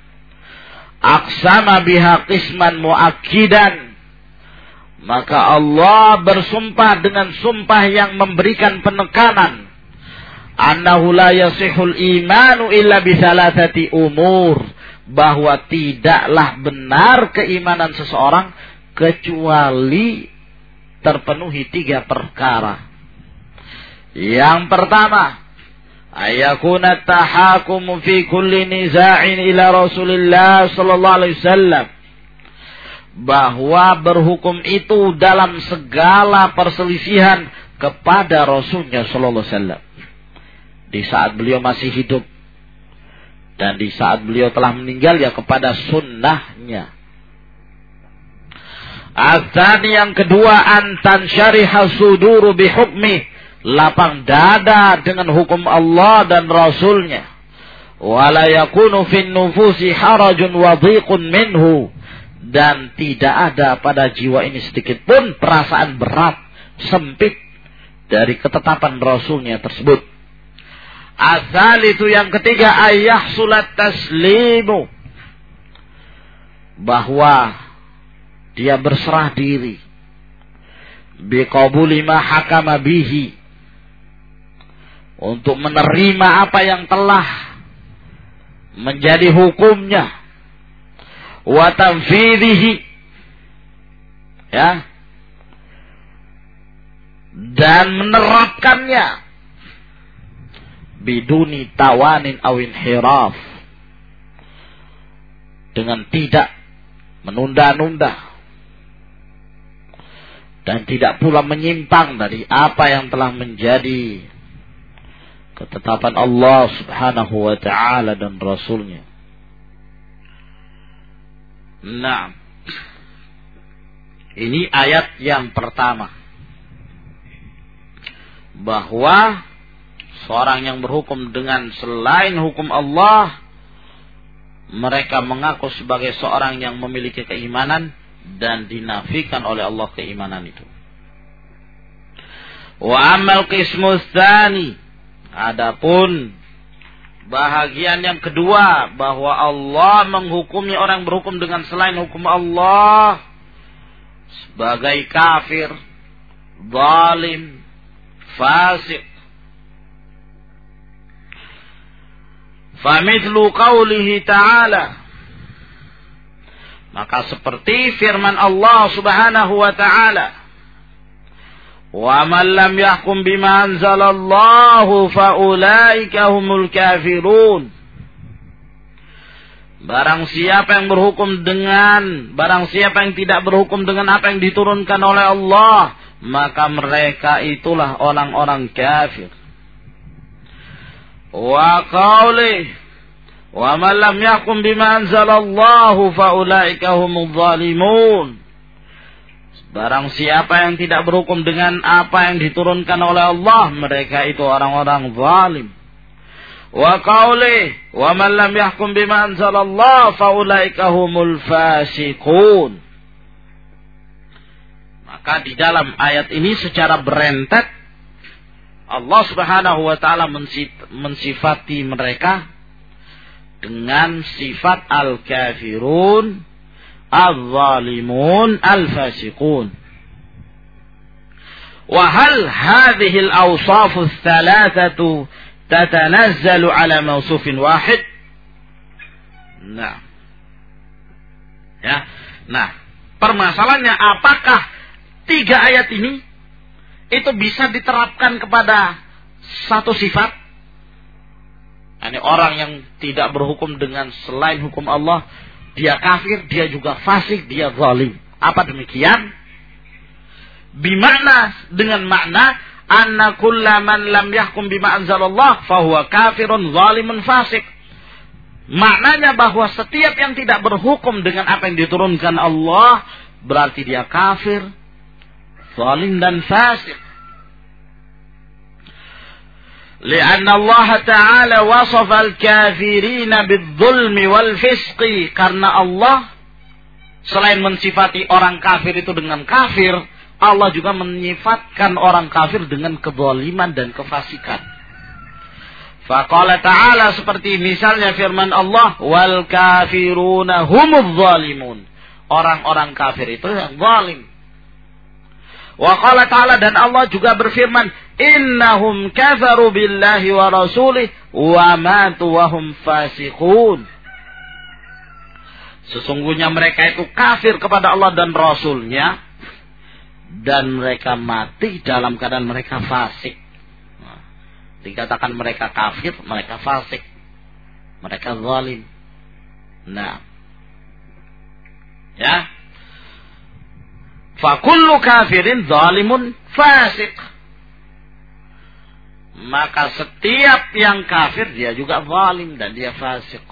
Aqsama biha qisman muakkidan, maka Allah bersumpah dengan sumpah yang memberikan penekanan, annahu la yasihul imanu illa bi thalathati umur, bahwa tidaklah benar keimanan seseorang kecuali terpenuhi tiga perkara. Yang pertama, ayakuna tahakum fi kulli niza'in ila Rasulillah sallallahu alaihi wasallam, bahwa berhukum itu dalam segala perselisihan kepada Rasulnya sallallahu alaihi wasallam, di saat beliau masih hidup dan di saat beliau telah meninggal, ya kepada sunnahnya. Atsani, yang kedua, antan syariha suduru bihukmi, lapang dada dengan hukum Allah dan Rasulnya. Wala yakunu fin nufusi harajun wa dhiqun minhu, dan tidak ada pada jiwa ini sedikit pun perasaan berat, sempit dari ketetapan Rasulnya tersebut. Asal itu yang ketiga, ayah sulat taslimu, bahwa dia berserah diri, biqabuli ma hakama bihi, untuk menerima apa yang telah menjadi hukumnya, wa tanfidhihi, ya, dan menerapkannya, biduni tawanin aw inhiraf, dengan tidak menunda-nunda dan tidak pula menyimpang dari apa yang telah menjadi ketetapan Allah Subhanahu wa ta'ala dan Rasulnya. Nah, ini ayat yang pertama, bahwa seorang yang berhukum dengan selain hukum Allah, mereka mengaku sebagai seorang yang memiliki keimanan dan dinafikan oleh Allah keimanan itu. Wa amal qismu tsani, adapun bahagian yang kedua, bahwa Allah menghukumi orang berhukum dengan selain hukum Allah sebagai kafir, zalim, fasik. Famithlu qawlihi ta'ala, maka seperti firman Allah Subhanahu wa ta'ala, wa man lam yahkum bima anzalallahu fa ulaika humul kafirun, barang siapa yang berhukum dengan barang siapa yang tidak berhukum dengan apa yang diturunkan oleh Allah, maka mereka itulah orang-orang kafir. Wa qawlihi, wa man lam yahkum bima anzalallahu fa ulaika humudz zalimun, barang siapa yang tidak berhukum dengan apa yang diturunkan oleh Allah, mereka itu orang-orang zalim. Wa qawlihi, wa man lam yahkum bima anzalallahu fa ulaika humul fasiqun. Maka di dalam ayat ini secara berentet Allah Subhanahu wa ta'ala mensifati mereka dengan sifat al-kafirun, al-zalimun, al-fasiqun. Wa hal hadhihi al-awsaf ats-thalathatu tatanazzalu ala mawsufin wahid? Nah. Ya. Nah, permasalahannya apakah tiga ayat ini itu bisa diterapkan kepada satu sifat? Ini orang yang tidak berhukum dengan selain hukum Allah, dia kafir, dia juga fasik, dia zalim. Apa demikian? Bimakna, dengan makna anna kullaman lam yahkum bima anzalallah fahuwa kafirun zalimun fasik. Maknanya bahwa setiap yang tidak berhukum dengan apa yang diturunkan Allah berarti dia kafir, zalim dan fasik. Lianna Allah Ta'ala wasafa al-kafirina bidh-dhulmi wal-fisqi, karena Allah selain mensifati orang kafir itu dengan kafir, Allah juga menyifatkan orang kafir dengan kezaliman dan kefasikan. Faqala ta'ala, seperti misalnya firman Allah, wal kafiruna humudz zalimun. Orang-orang kafir itu yang zalim. Wa qala ta'ala, dan Allah juga berfirman, innahum kafaru billahi wa rasulih wa matu wa hum fasiqun. Sesungguhnya mereka itu kafir kepada Allah dan Rasulnya, dan mereka mati dalam keadaan mereka fasik. Nah, dikatakan mereka kafir, mereka fasik, mereka zalim. Nah, ya, fa kullu kafirin zalimun fasik. Maka setiap yang kafir dia juga zalim dan dia fasik.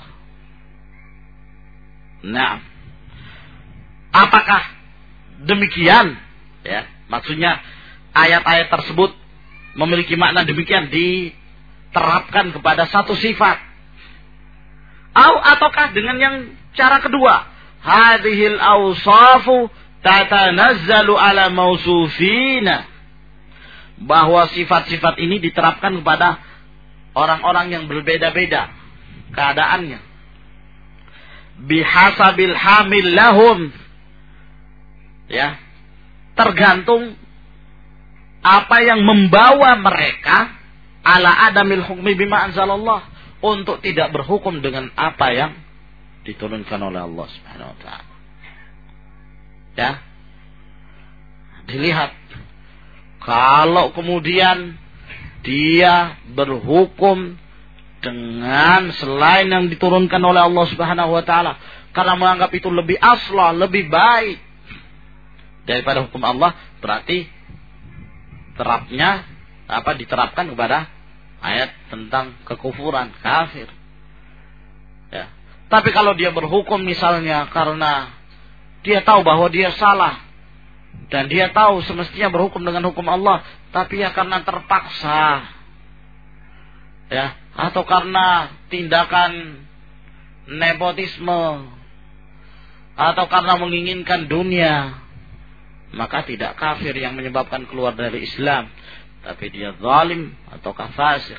Nah, apakah demikian? Ya, maksudnya ayat-ayat tersebut memiliki makna demikian diterapkan kepada satu sifat. Au ataukah dengan yang cara kedua? Hadhil awsafu tatanazzalu ala mausufina. Bahwa sifat-sifat ini diterapkan kepada orang-orang yang berbeda-beda keadaannya. Bihasabil hamil lahum. Ya. Tergantung apa yang membawa mereka ala adamil hukmi bima anzalallah, untuk tidak berhukum dengan apa yang diturunkan oleh Allah Subhanahu wa taala. Ya. Dilihat, kalau kemudian dia berhukum dengan selain yang diturunkan oleh Allah Subhanahu wa taala karena menganggap itu lebih aslah, lebih baik daripada hukum Allah, berarti terapnya apa diterapkan kepada ayat tentang kekufuran, kafir. Ya. Tapi kalau dia berhukum misalnya karena dia tahu bahwa dia salah dan dia tahu semestinya berhukum dengan hukum Allah, tapi ya karena terpaksa, ya, atau karena tindakan nepotisme, atau karena menginginkan dunia, maka tidak kafir yang menyebabkan keluar dari Islam, tapi dia zalim ataukah fasik.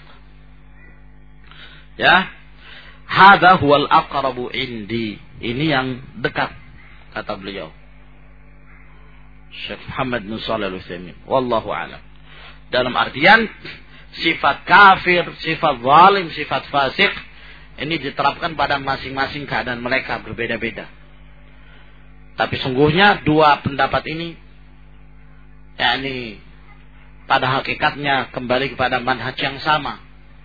Ya, hadza huwal aqrabu indi. Ini yang dekat, kata beliau Syekh Muhammad bin Shalih Al-Utsaimin. Wallahu a'lam. Dalam artian sifat kafir, sifat zalim, sifat fasik ini diterapkan pada masing-masing keadaan mereka berbeda-beda. Tapi sungguhnya dua pendapat ini, yakni pada hakikatnya kembali kepada manhaj yang sama.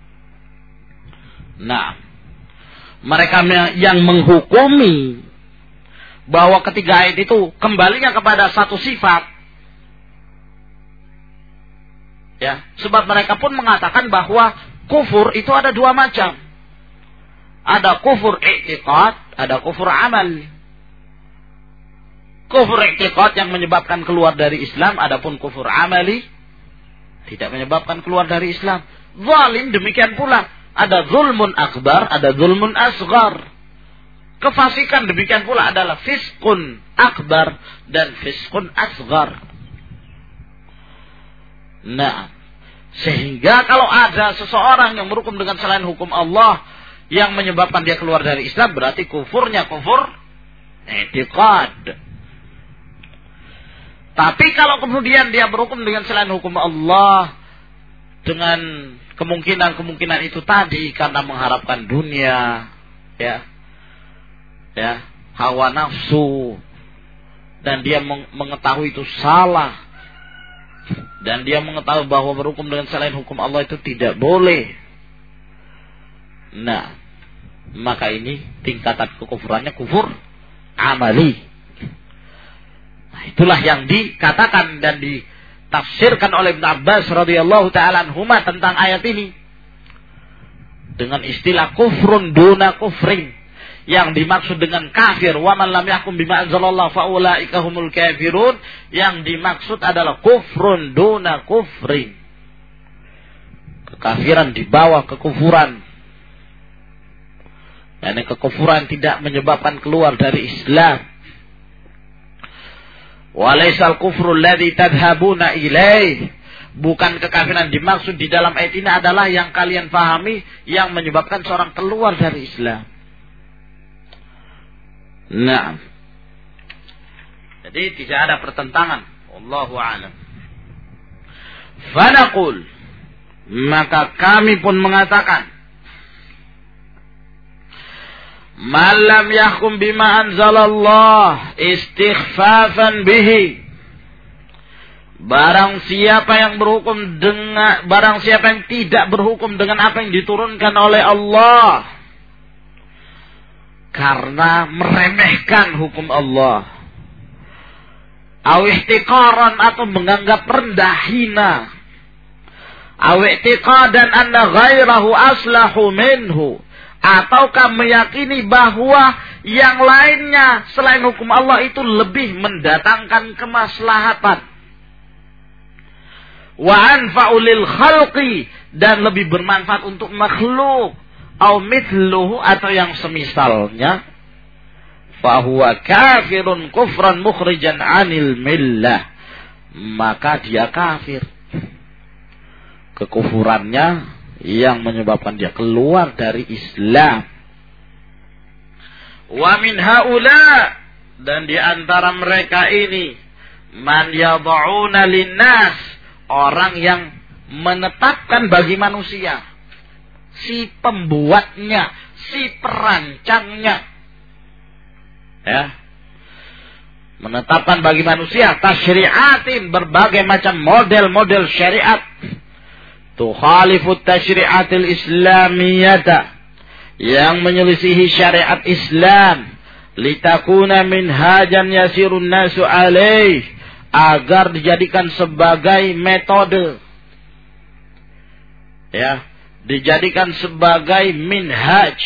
Nah, mereka yang menghukumi bahwa ketiga ayat itu kembalinya kepada satu sifat, ya, sebab mereka pun mengatakan bahwa kufur itu ada dua macam. Ada kufur i'tiqad, ada kufur amal. Kufur i'tiqad yang menyebabkan keluar dari Islam, adapun kufur amali tidak menyebabkan keluar dari Islam. Zalim demikian pula, ada zulmun akbar, ada zulmun asghar. Kefasikan demikian pula adalah fiskun akbar dan fiskun asghar. Nah, sehingga kalau ada seseorang yang berhukum dengan selain hukum Allah yang menyebabkan dia keluar dari Islam, berarti kufurnya kufur i'tiqad. Tapi kalau kemudian dia berhukum dengan selain hukum Allah dengan kemungkinan-kemungkinan itu tadi karena mengharapkan dunia, ya, ya, hawa nafsu, dan dia mengetahui itu salah, dan dia mengetahui bahwa berhukum dengan selain hukum Allah itu tidak boleh. Nah, maka ini tingkatan kekufurannya kufur amali. Nah, itulah yang dikatakan dan ditafsirkan oleh Ibnu Abbas radhiyallahu taala anhuma tentang ayat ini dengan istilah kufrun duna kufrin. Yang dimaksud dengan kafir, wa man lam yahkum bima anzalallahu fa ulaika humul kafirun, yang dimaksud adalah kufrun duna kufrin. Kekafiran di bawah kekufuran. Yani kekufuran tidak menyebabkan keluar dari Islam. Wa laysal kufru alladhi tadhhabuna ilaih. Bukan kekafiran dimaksud di dalam ayat ini adalah yang kalian pahami yang menyebabkan seorang keluar dari Islam. Nah, jadi tidak ada pertentangan. Wallahu a'lam. Fanaqul, maka kami pun mengatakan, man lam yahkum bima anzalallah istighfafan bihi. Barang siapa yang berhukum dengan barang siapa yang tidak berhukum dengan apa yang diturunkan oleh Allah karena meremehkan hukum Allah, aw ihtiqaran, atau menganggap rendah hina, aw i'tiqadan anna ghairahu aslahu minhu, ataukah meyakini bahwa yang lainnya selain hukum Allah itu lebih mendatangkan kemaslahatan, wa anfa'u lil khalqi, dan lebih bermanfaat untuk makhluk, au mithluhu, atau yang semisalnya, fahuwa kafirun kufran mukhrijan anil millah, maka dia kafir. Kekufurannya yang menyebabkan dia keluar dari Islam. Wa min haula, dan di antara mereka ini, man yad'una linnas, orang yang menetapkan bagi manusia, si pembuatnya, si perancangnya, ya, menetapkan bagi manusia tasyri'atin, berbagai macam model-model syariat, tukhalifut tasyri'atil islamiyata, yang menyelisihi syariat Islam, litakuna minhajan yasirun nasu alaih, agar dijadikan sebagai metode, ya, dijadikan sebagai minhaj,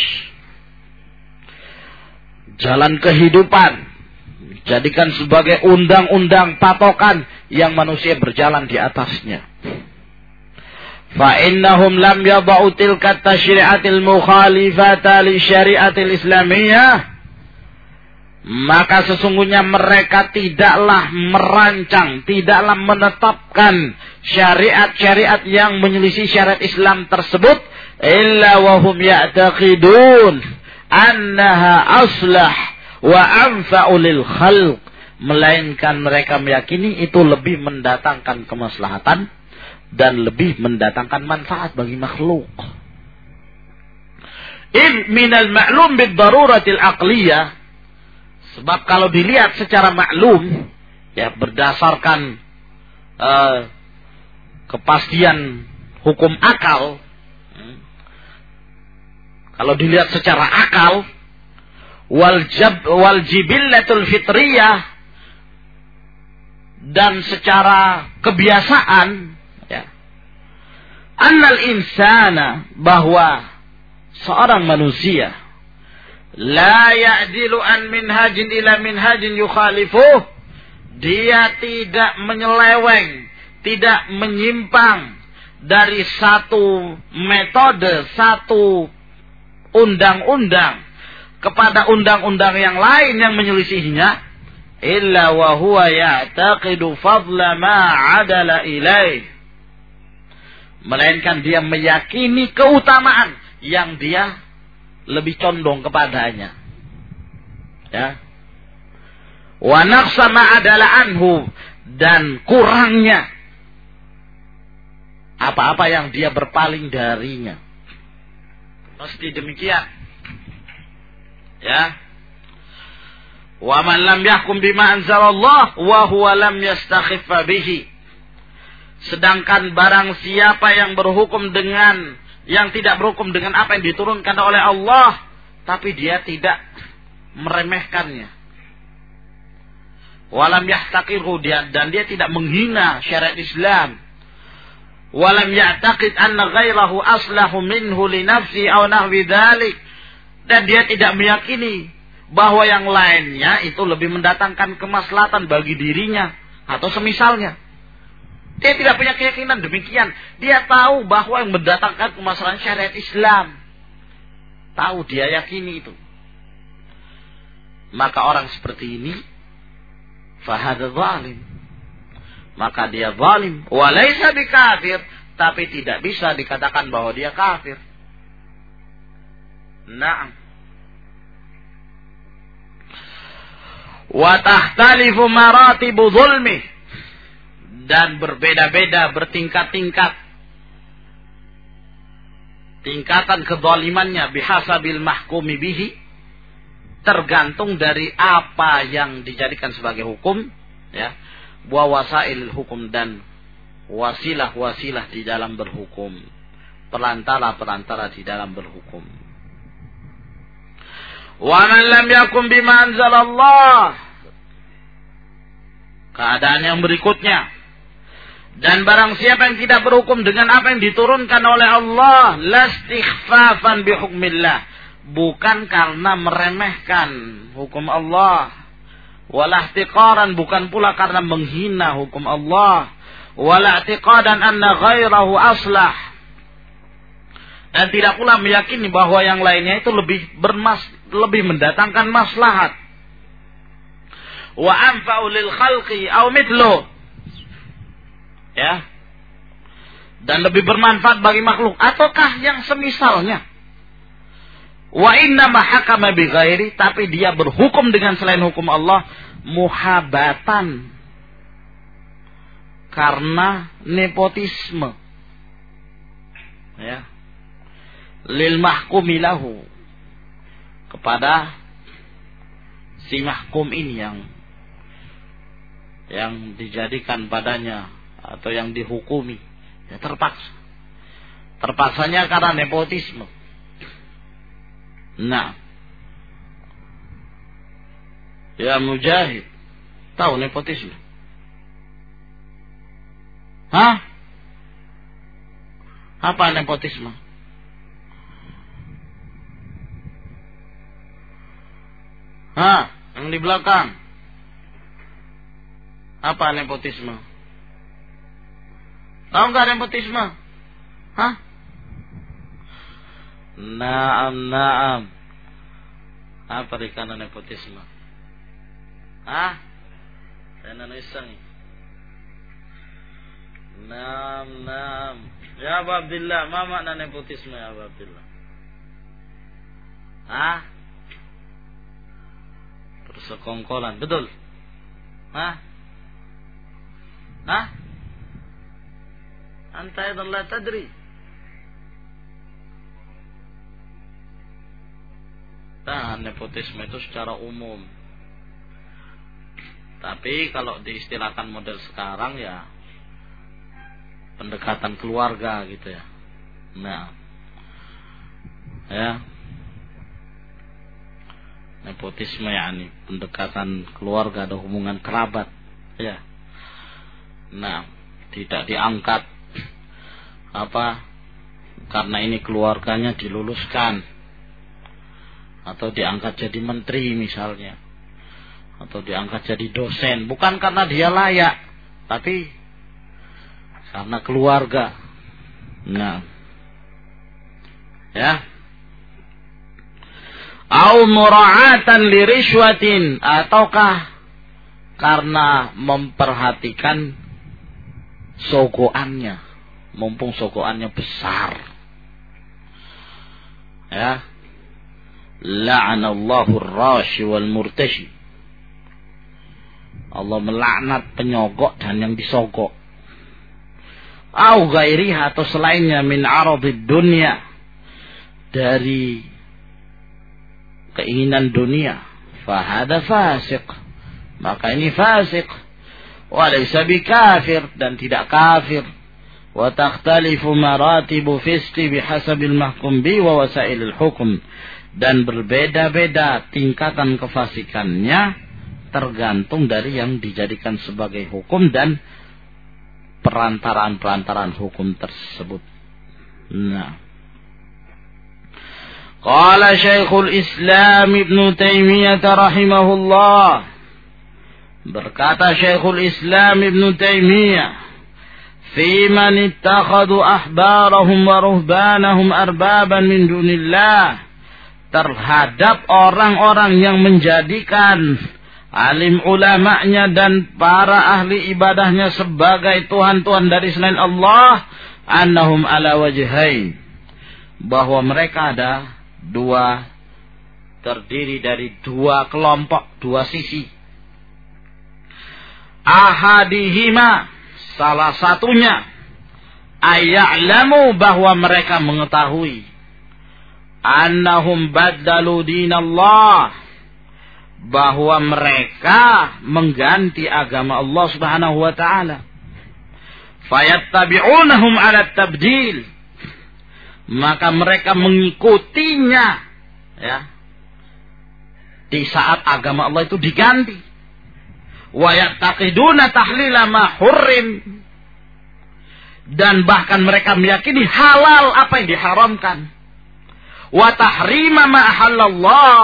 jalan kehidupan, dijadikan sebagai undang-undang patokan yang manusia berjalan di atasnya. Fa innahum lam yad'u tilka tasyri'atil mukhalifata li syari'atil islamiyah, maka sesungguhnya mereka tidaklah merancang, tidaklah menetapkan syariat-syariat yang menyelisih syariat Islam tersebut, illa wahum ya'taqidun annaha aslah wa anfa'u lil khalq, melainkan mereka meyakini itu lebih mendatangkan kemaslahatan dan lebih mendatangkan manfaat bagi makhluk. In minal ma'lum bid daruratil aqliyah, sebab kalau dilihat secara maklum, ya, berdasarkan uh, kepastian hukum akal, hmm, kalau dilihat secara akal, wal jab wal jibillatul fitriyah, dan secara kebiasaan, ya, annal insana, bahwa seorang manusia la ya'dilu an minhajin ila minhajin yukhalifuh, dia tidak menyeleweng, tidak menyimpang dari satu metode, satu undang-undang kepada undang-undang yang lain yang menyelisihinya, illa wa huwa ya'taqidu fadla ma 'adala ilaih, melainkan dia meyakini keutamaan yang dia lebih condong kepadanya, ya, wa naqsa ma adala anhu, dan kurangnya apa-apa yang dia berpaling darinya. Mesti demikian, ya. Wa man lam yahkum bima anzalallah wa huwa lam yastakhiffa bihi. Sedangkan barang siapa yang berhukum dengan yang tidak berhukum dengan apa yang diturunkan oleh Allah, tapi dia tidak meremehkannya. Walam yahtaqirhu, dia dan dia tidak menghina syariat Islam. Walam ya'taqid anna ghairahu aslahu minhu li nafsi aw nahwi dzalik, dan dia tidak meyakini bahwa yang lainnya itu lebih mendatangkan kemaslahatan bagi dirinya atau semisalnya. Dia tidak punya keyakinan demikian. Dia tahu bahwa yang mendatangkan kemaslahatan syariat Islam. Tahu, dia yakini itu. Maka orang seperti ini fahadha zalim. Maka dia zalim. Walaysa bikafir, tapi tidak bisa dikatakan bahwa dia kafir. Naam. Wa tahtalifu maratibu zulmi, dan berbeda-beda, bertingkat-tingkat tingkatan kezalimannya, bihasabil mahkumi bihi, tergantung dari apa yang dijadikan sebagai hukum, ya, wa wasail hukum, dan wasilah-wasilah di dalam berhukum, perantara-perantara di dalam berhukum. Wa man lam yakum bima anzalallah, keadaan yang berikutnya, dan barang siapa yang tidak berhukum dengan apa yang diturunkan oleh Allah, lastighfafan bihukmillah, bukan karena meremehkan hukum Allah, wala ihtiqaran, bukan pula karena menghina hukum Allah, wala i'tiqadan anna ghairahu aslah, dan tidak pula meyakini bahwa yang lainnya itu lebih bermas lebih mendatangkan maslahat, wa anfa'u lil khalqi aw mithlu, ya, dan lebih bermanfaat bagi makhluk ataukah yang semisalnya. Wa inna ma hakama bi ghairi, tapi dia berhukum dengan selain hukum Allah, muhabatan, karena nepotisme, ya, lil mahkumi lahu, kepada si mahkum ini yang yang dijadikan padanya atau yang dihukumi, ya, terpaksa. Terpaksanya karena nepotisme. Nah, ya Mujahid, tahu nepotisme? Hah? Apa nepotisme? Hah? Yang di belakang. Apa nepotisme? Tahu nggak nepotisme? Hah? Naam, naam. Apa dikana nepotisme? Hah? Saya Indonesia nih. Naam, naam. Ya Abu Abdillah, apa makna nepotisme ya Abu Abdillah? Hah? Persekongkolan, betul? Hah? Hah? Anta aidan la tadri. Nah, nepotisme itu secara umum. Tapi kalau diistilahkan model sekarang, ya pendekatan keluarga gitu ya. Nah, ya, nepotisme yakni pendekatan keluarga, ada hubungan kerabat, ya. Nah, tidak diangkat apa karena ini keluarganya diluluskan, atau diangkat jadi menteri misalnya, atau diangkat jadi dosen, bukan karena dia layak, tapi karena keluarga. Nah, ya, au mura'atan li rishwatin, ataukah karena memperhatikan sogoannya, mumpung sogoannya besar, ya. La'anallahu ar-rashi wal murtashi, Allah melaknat penyogok dan yang disogok. Au ghairiha, atau selainnya, min aradid dunya, dari keinginan dunia, fahada fasiq, maka ini fasik. Walaysa bikafir, dan tidak kafir. Wa takhtalifu maratibu fisqi bihasabil mahkum bi wa wasailil hukum, dan berbeda-beda tingkatan kefasikannya tergantung dari yang dijadikan sebagai hukum dan perantaraan-perantaraan hukum tersebut. Nah, qala Syekhul Islam Ibn Taimiyah rahimahullah, berkata Syekhul Islam Ibn Taimiyah, fi man ittakhadhu ahbarahum wa ruhbanahum arbaban min dunillah, terhadap orang-orang yang menjadikan alim ulamanya dan para ahli ibadahnya sebagai tuhan-tuhan dari selain Allah, annahum ala wajhain, bahwa mereka ada dua, terdiri dari dua kelompok, dua sisi. Ahadihima, salah satunya, ayya'lamu, bahwa mereka mengetahui, annahum baddalu dinallah, bahwa mereka mengganti agama Allah Subhanahu wa taala. Fayattabi'unahum 'ala tabdil, maka mereka mengikutinya, ya, di saat agama Allah itu diganti. Wa ya'taqiduna tahlila ma hurrim, dan bahkan mereka meyakini halal apa yang diharamkan. Wa tahrima ma ahallallah,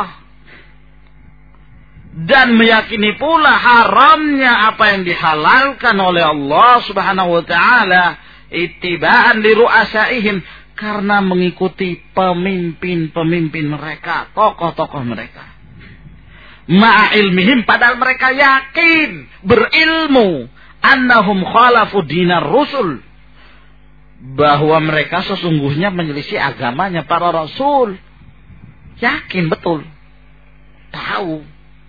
dan meyakini pula haramnya apa yang dihalalkan oleh Allah Subhanahu wa taala, ittiba'an li ru'asaihim, karena mengikuti pemimpin-pemimpin mereka, tokoh-tokoh mereka. Ma'a ilmihim, padahal mereka yakin, berilmu, annahum khalafu dinar rusul, bahwa mereka sesungguhnya menyelisih agamanya para rasul. Yakin betul, tahu.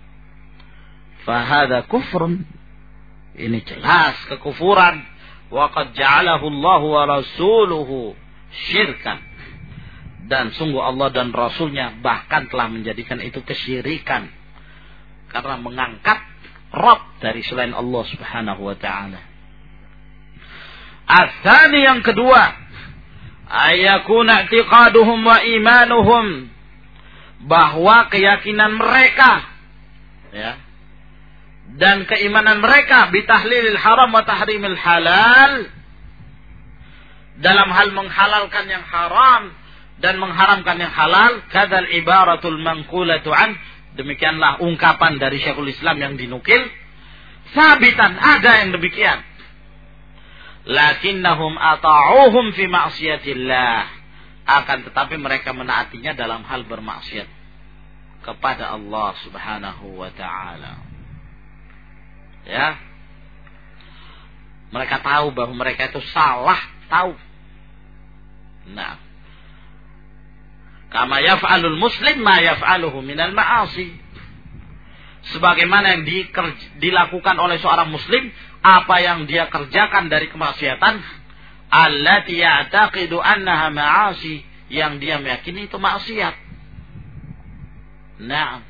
Fahada kufrun, ini jelas kekufuran. Wa qad ja'alahu Allah wa rasuluhu syirkan, dan sungguh Allah dan Rasulnya bahkan telah menjadikan itu kesyirikan, karena mengangkat Rabb dari selain Allah Subhanahu wa ta'ala. Atsani, yang kedua, ayakuna i'tiqaduhum wa imanuhum, bahwa keyakinan mereka, ya, dan keimanan mereka bitahlilil haram wa tahrimil halal, dalam hal menghalalkan yang haram dan mengharamkan yang halal, kadzal ibaratul manqulatu an, demikianlah ungkapan dari Syekhul Islam yang dinukil, sabitan, ada yang demikian. Lakinnahum ata'uhum fi ma'siyatillah, akan tetapi mereka menaatinya dalam hal bermaksiat kepada Allah Subhanahu wa ta'ala. Ya, mereka tahu bahwa mereka itu salah, tahu. Nah, kama yaf'alul muslim ma yaf'aluhu minal ma'asi, sebagaimana yang dikerj- dilakukan oleh seorang muslim, apa yang dia kerjakan dari kemaksiatan, allati ya'taqidu annaha ma'asi, yang dia meyakini itu maksiat. Nah,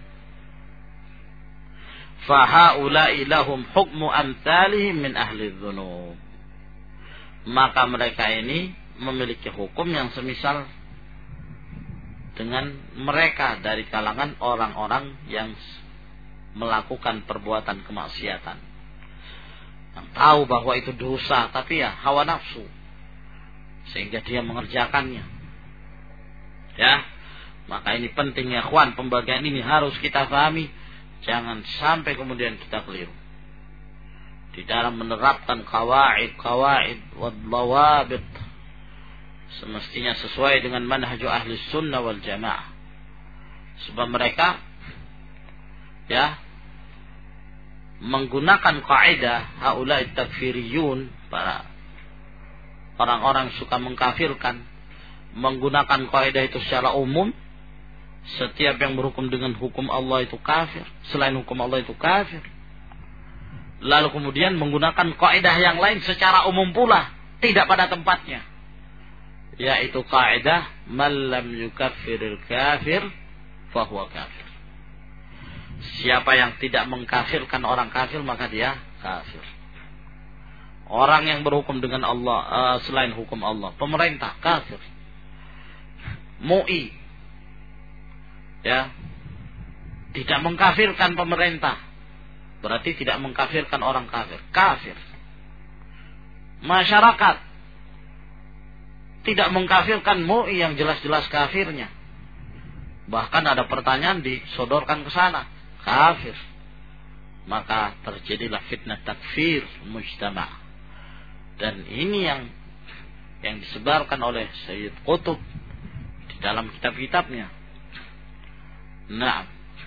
fahaula'i lahum hukmu amsalihim min ahli dzunub, maka mereka ini memiliki hukum yang semisal dengan mereka dari kalangan orang-orang yang melakukan perbuatan kemaksiatan, yang tahu bahwa itu dosa, tapi ya hawa nafsu, sehingga dia mengerjakannya. Ya, maka ini penting ya ikhwan, pembagian ini harus kita pahami. Jangan sampai kemudian kita keliru di dalam menerapkan qawaid-qawaid wad lawabit, semestinya sesuai dengan manhaj ahli sunnah wal jamaah. Sebab mereka, ya, menggunakan kaidah haula'i takfiriyun, para orang-orang suka mengkafirkan, menggunakan kaidah itu secara umum. Setiap yang berhukum dengan hukum Allah itu kafir, selain hukum Allah itu kafir. Lalu kemudian menggunakan kaidah yang lain secara umum pula, tidak pada tempatnya, yaitu kaidah man lam yukaffiril kafir fahuwa kafir. Siapa yang tidak mengkafirkan orang kafir maka dia kafir. Orang yang berhukum dengan Allah uh, selain hukum Allah, pemerintah kafir. M U I ya, tidak mengkafirkan pemerintah, berarti tidak mengkafirkan orang kafir. Kafir. Masyarakat tidak mengkafirkan M U I yang jelas-jelas kafirnya. Bahkan ada pertanyaan disodorkan ke sana. Kafir. Maka terjadilah fitnah takfir mujtama'. Dan ini yang yang disebarkan oleh Sayyid Qutb di dalam kitab-kitabnya. Nah,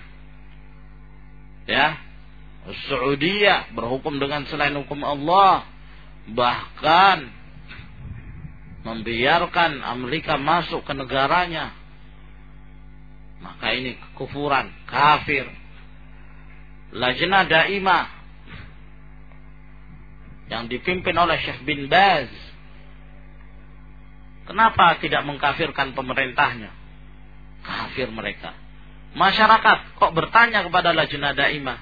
ya, Saudiyah berhukum dengan selain hukum Allah, bahkan membiarkan Amerika masuk ke negaranya. Maka ini kekufuran, kafir. Lajnah Daimah yang dipimpin oleh Syekh bin Baz, kenapa tidak mengkafirkan pemerintahnya? Kafir mereka. Masyarakat kok bertanya kepada Lajnah Daimah?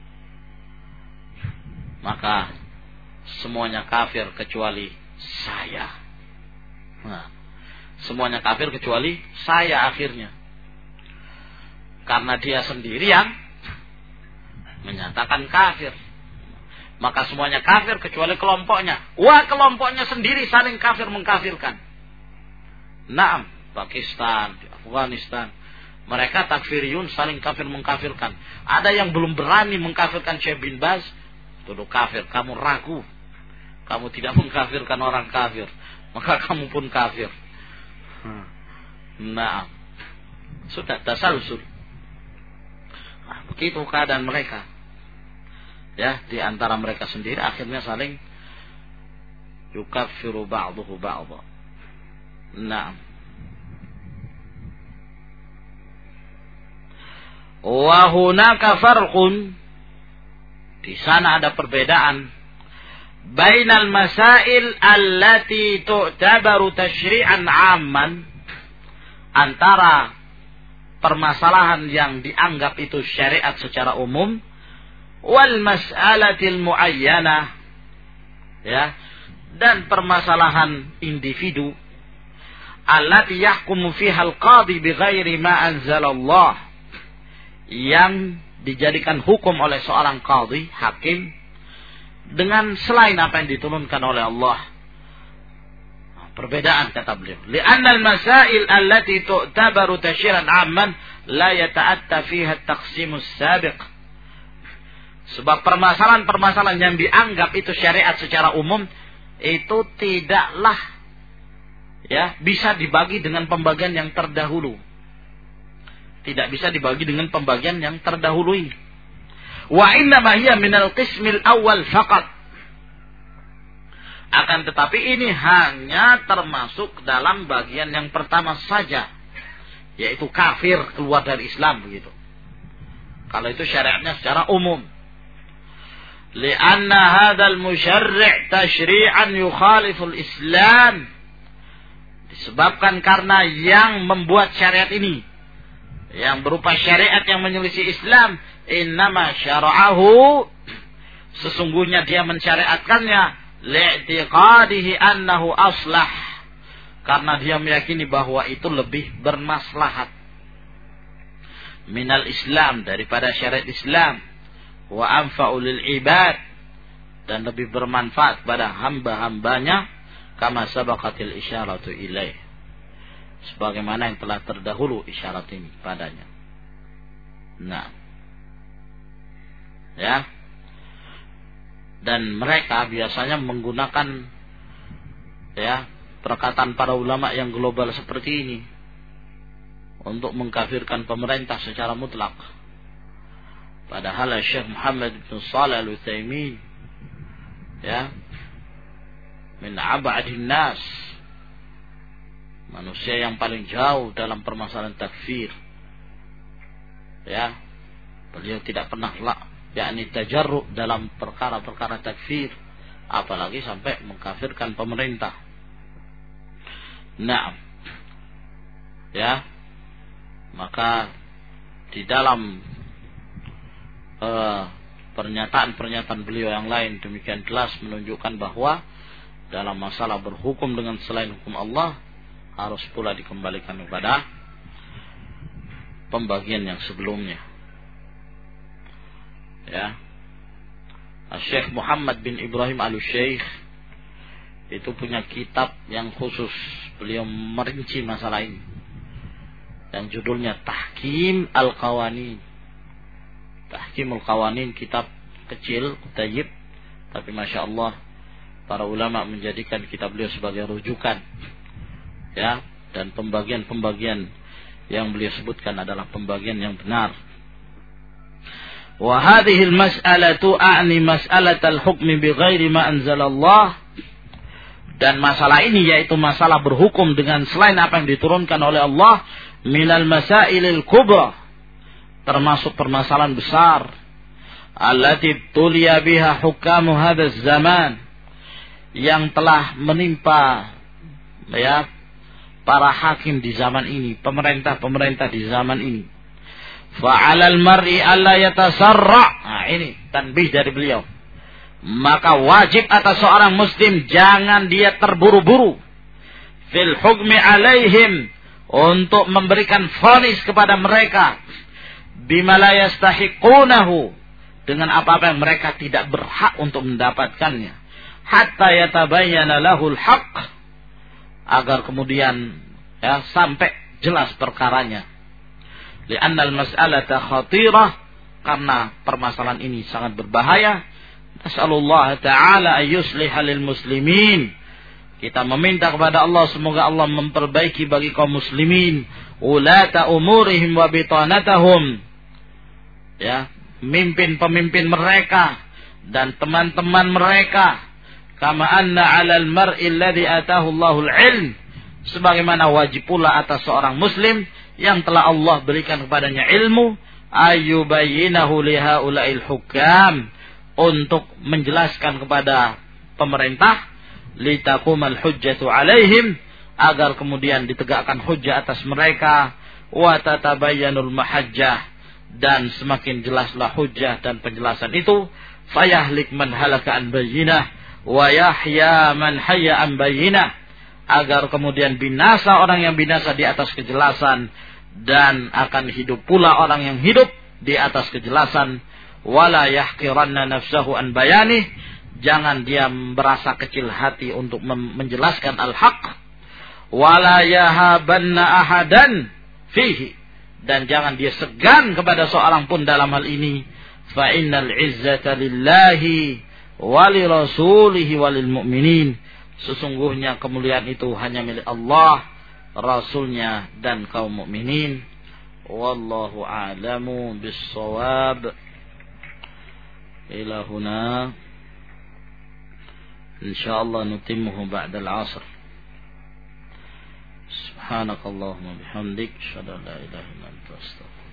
Maka semuanya kafir kecuali saya. Nah, semuanya kafir kecuali saya akhirnya. Karena dia sendiri yang menyatakan kafir. Maka semuanya kafir kecuali kelompoknya. Wah, kelompoknya sendiri saling kafir mengkafirkan. Naam, Pakistan, Afghanistan, mereka takfiriyun saling kafir mengkafirkan. Ada yang belum berani mengkafirkan Syekh bin Baz, tuduh kafir. Kamu ragu, kamu tidak mengkafirkan orang kafir, maka kamu pun kafir. Naam, sudah tasalsul. Nah, begitu keadaan mereka. Ya, di antara mereka sendiri akhirnya saling yukaffiru ba'duhu ba'dha. Naam. Wa hunaka farqun, di sana ada perbedaan bainal masail allati tu'tabaru tasyri'an 'amman, antara permasalahan yang dianggap itu syariat secara umum, wal mas'alatil muayyanah, ya, dan permasalahan individu allati yahkumu fiha al-qadhi bighairi ma anzalallah, yang dijadikan hukum oleh seorang qadhi, hakim, dengan selain apa yang diturunkan oleh Allah. Perbedaan kata beliau. Li'anna al-masail allati tu'tabaru tasyiran 'amman la yata'atta fiha at-taqsimus sabiq. Sebab permasalahan-permasalahan yang dianggap itu syariat secara umum itu tidaklah ya bisa dibagi dengan pembagian yang terdahulu. Tidak bisa dibagi dengan pembagian yang terdahului. Wa inna ma hiya minal qismil awal faqat. Akan tetapi ini hanya termasuk dalam bagian yang pertama saja, yaitu kafir, keluar dari Islam begitu. Kalau itu syariatnya secara umum. Lianna hadzal musyarri' tasyri'an yukhaliful Islam. Disebabkan karena yang membuat syariat ini, yang berupa syariat yang menyelisih Islam, innama syara'ahu, sesungguhnya dia mensyariatkannya li'tiqadihi annahu aslah, karena dia meyakini bahwa itu lebih bermaslahat minal Islam, daripada syariat Islam, wa anfa'u lil ibad, dan lebih bermanfaat pada hamba-hambanya, kama sabaqatil isyaratu ilaih, sebagaimana yang telah terdahulu isyarat ini padanya. Nah, ya, dan mereka biasanya menggunakan ya perkataan para ulama yang global seperti ini untuk mengkafirkan pemerintah secara mutlak. Padahal Syekh Muhammad bin Shalih Al-Utsaimin, ya, min ab'adin nas, manusia yang paling jauh dalam permasalahan takfir, ya, beliau tidak pernah lah, yakni tajarru dalam perkara-perkara takfir, apalagi sampai mengkafirkan pemerintah. Nah, ya, maka di dalam uh, pernyataan-pernyataan beliau yang lain demikian jelas menunjukkan bahwa dalam masalah berhukum dengan selain hukum Allah harus pula dikembalikan kepada pembagian yang sebelumnya. Ya, Syekh Muhammad bin Ibrahim Al-Syekh itu punya kitab yang khusus, beliau merinci masalah ini, yang judulnya Tahkim Al-Qawanin. Tahkim Al-Qawanin, kitab kecil, kutayib, tapi Masya Allah para ulama menjadikan kitab beliau sebagai rujukan, ya, dan pembagian-pembagian yang beliau sebutkan adalah pembagian yang benar. Wa hadhihi al-mas'alatu a'ni mas'alatal hukmi bighairi ma anzalallah. Dan masalah ini yaitu masalah berhukum dengan selain apa yang diturunkan oleh Allah, minal masailil kubra, termasuk permasalahan besar, allati tuliya biha hukamu hadzal zaman, yang telah menimpa ya para hakim di zaman ini, pemerintah-pemerintah di zaman ini. Fa'alal mar'i alla yatasarra'. Nah, ini tanbih dari beliau. Maka wajib atas seorang muslim jangan dia terburu-buru fil hukmi alaihim, untuk memberikan vonis kepada mereka, bima la yastahiqunahu, dengan apa-apa yang mereka tidak berhak untuk mendapatkannya, hatta yatabayyana lahul haqq, agar kemudian ya sampai jelas perkaranya. Li'anna al-mas'alata khatirah, karena permasalahan ini sangat berbahaya. Nas'alullah ta'ala ayyusliha lil muslimin. Kita meminta kepada Allah semoga Allah memperbaiki bagi kaum muslimin ulata umurihim wa bitanatahum, ya, pemimpin-pemimpin mereka dan teman-teman mereka, kama anna 'alal mar'i alladhi atahu Allahul 'ilm, sebagaimana wajib pula atas seorang muslim yang telah Allah berikan kepadanya ilmu, ayyubayyinahu lihaula'il hukam, untuk menjelaskan kepada pemerintah, litakumal hujjatu alaihim, agar kemudian ditegakkan hujjah atas mereka, wa tatabayyanul mahajjah, dan semakin jelaslah hujjah dan penjelasan itu, fayahlik man halaka an bayyinah wa yahya man hayya an bayyinah, agar kemudian binasa orang yang binasa di atas kejelasan, dan akan hidup pula orang yang hidup di atas kejelasan. Wala yahqiranna nafsahu an bayanih, jangan dia merasa kecil hati untuk menjelaskan al-haq. Wala yahabanna ahadan fihi, dan jangan dia segan kepada seorang pun dalam hal ini. Fa innal izzata lillahi wa li rasulihi wa lil mu'minin, sesungguhnya kemuliaan itu hanya milik Allah, Rasulnya, dan kaum mukminin. Wallahu a'lamu bis-shawab. Ila huna insyaallah nutimmuhu ba'da al-'asr. Subhanakallahumma bihamdik, asyhadu an la ilaha illa anta, astaghfiruka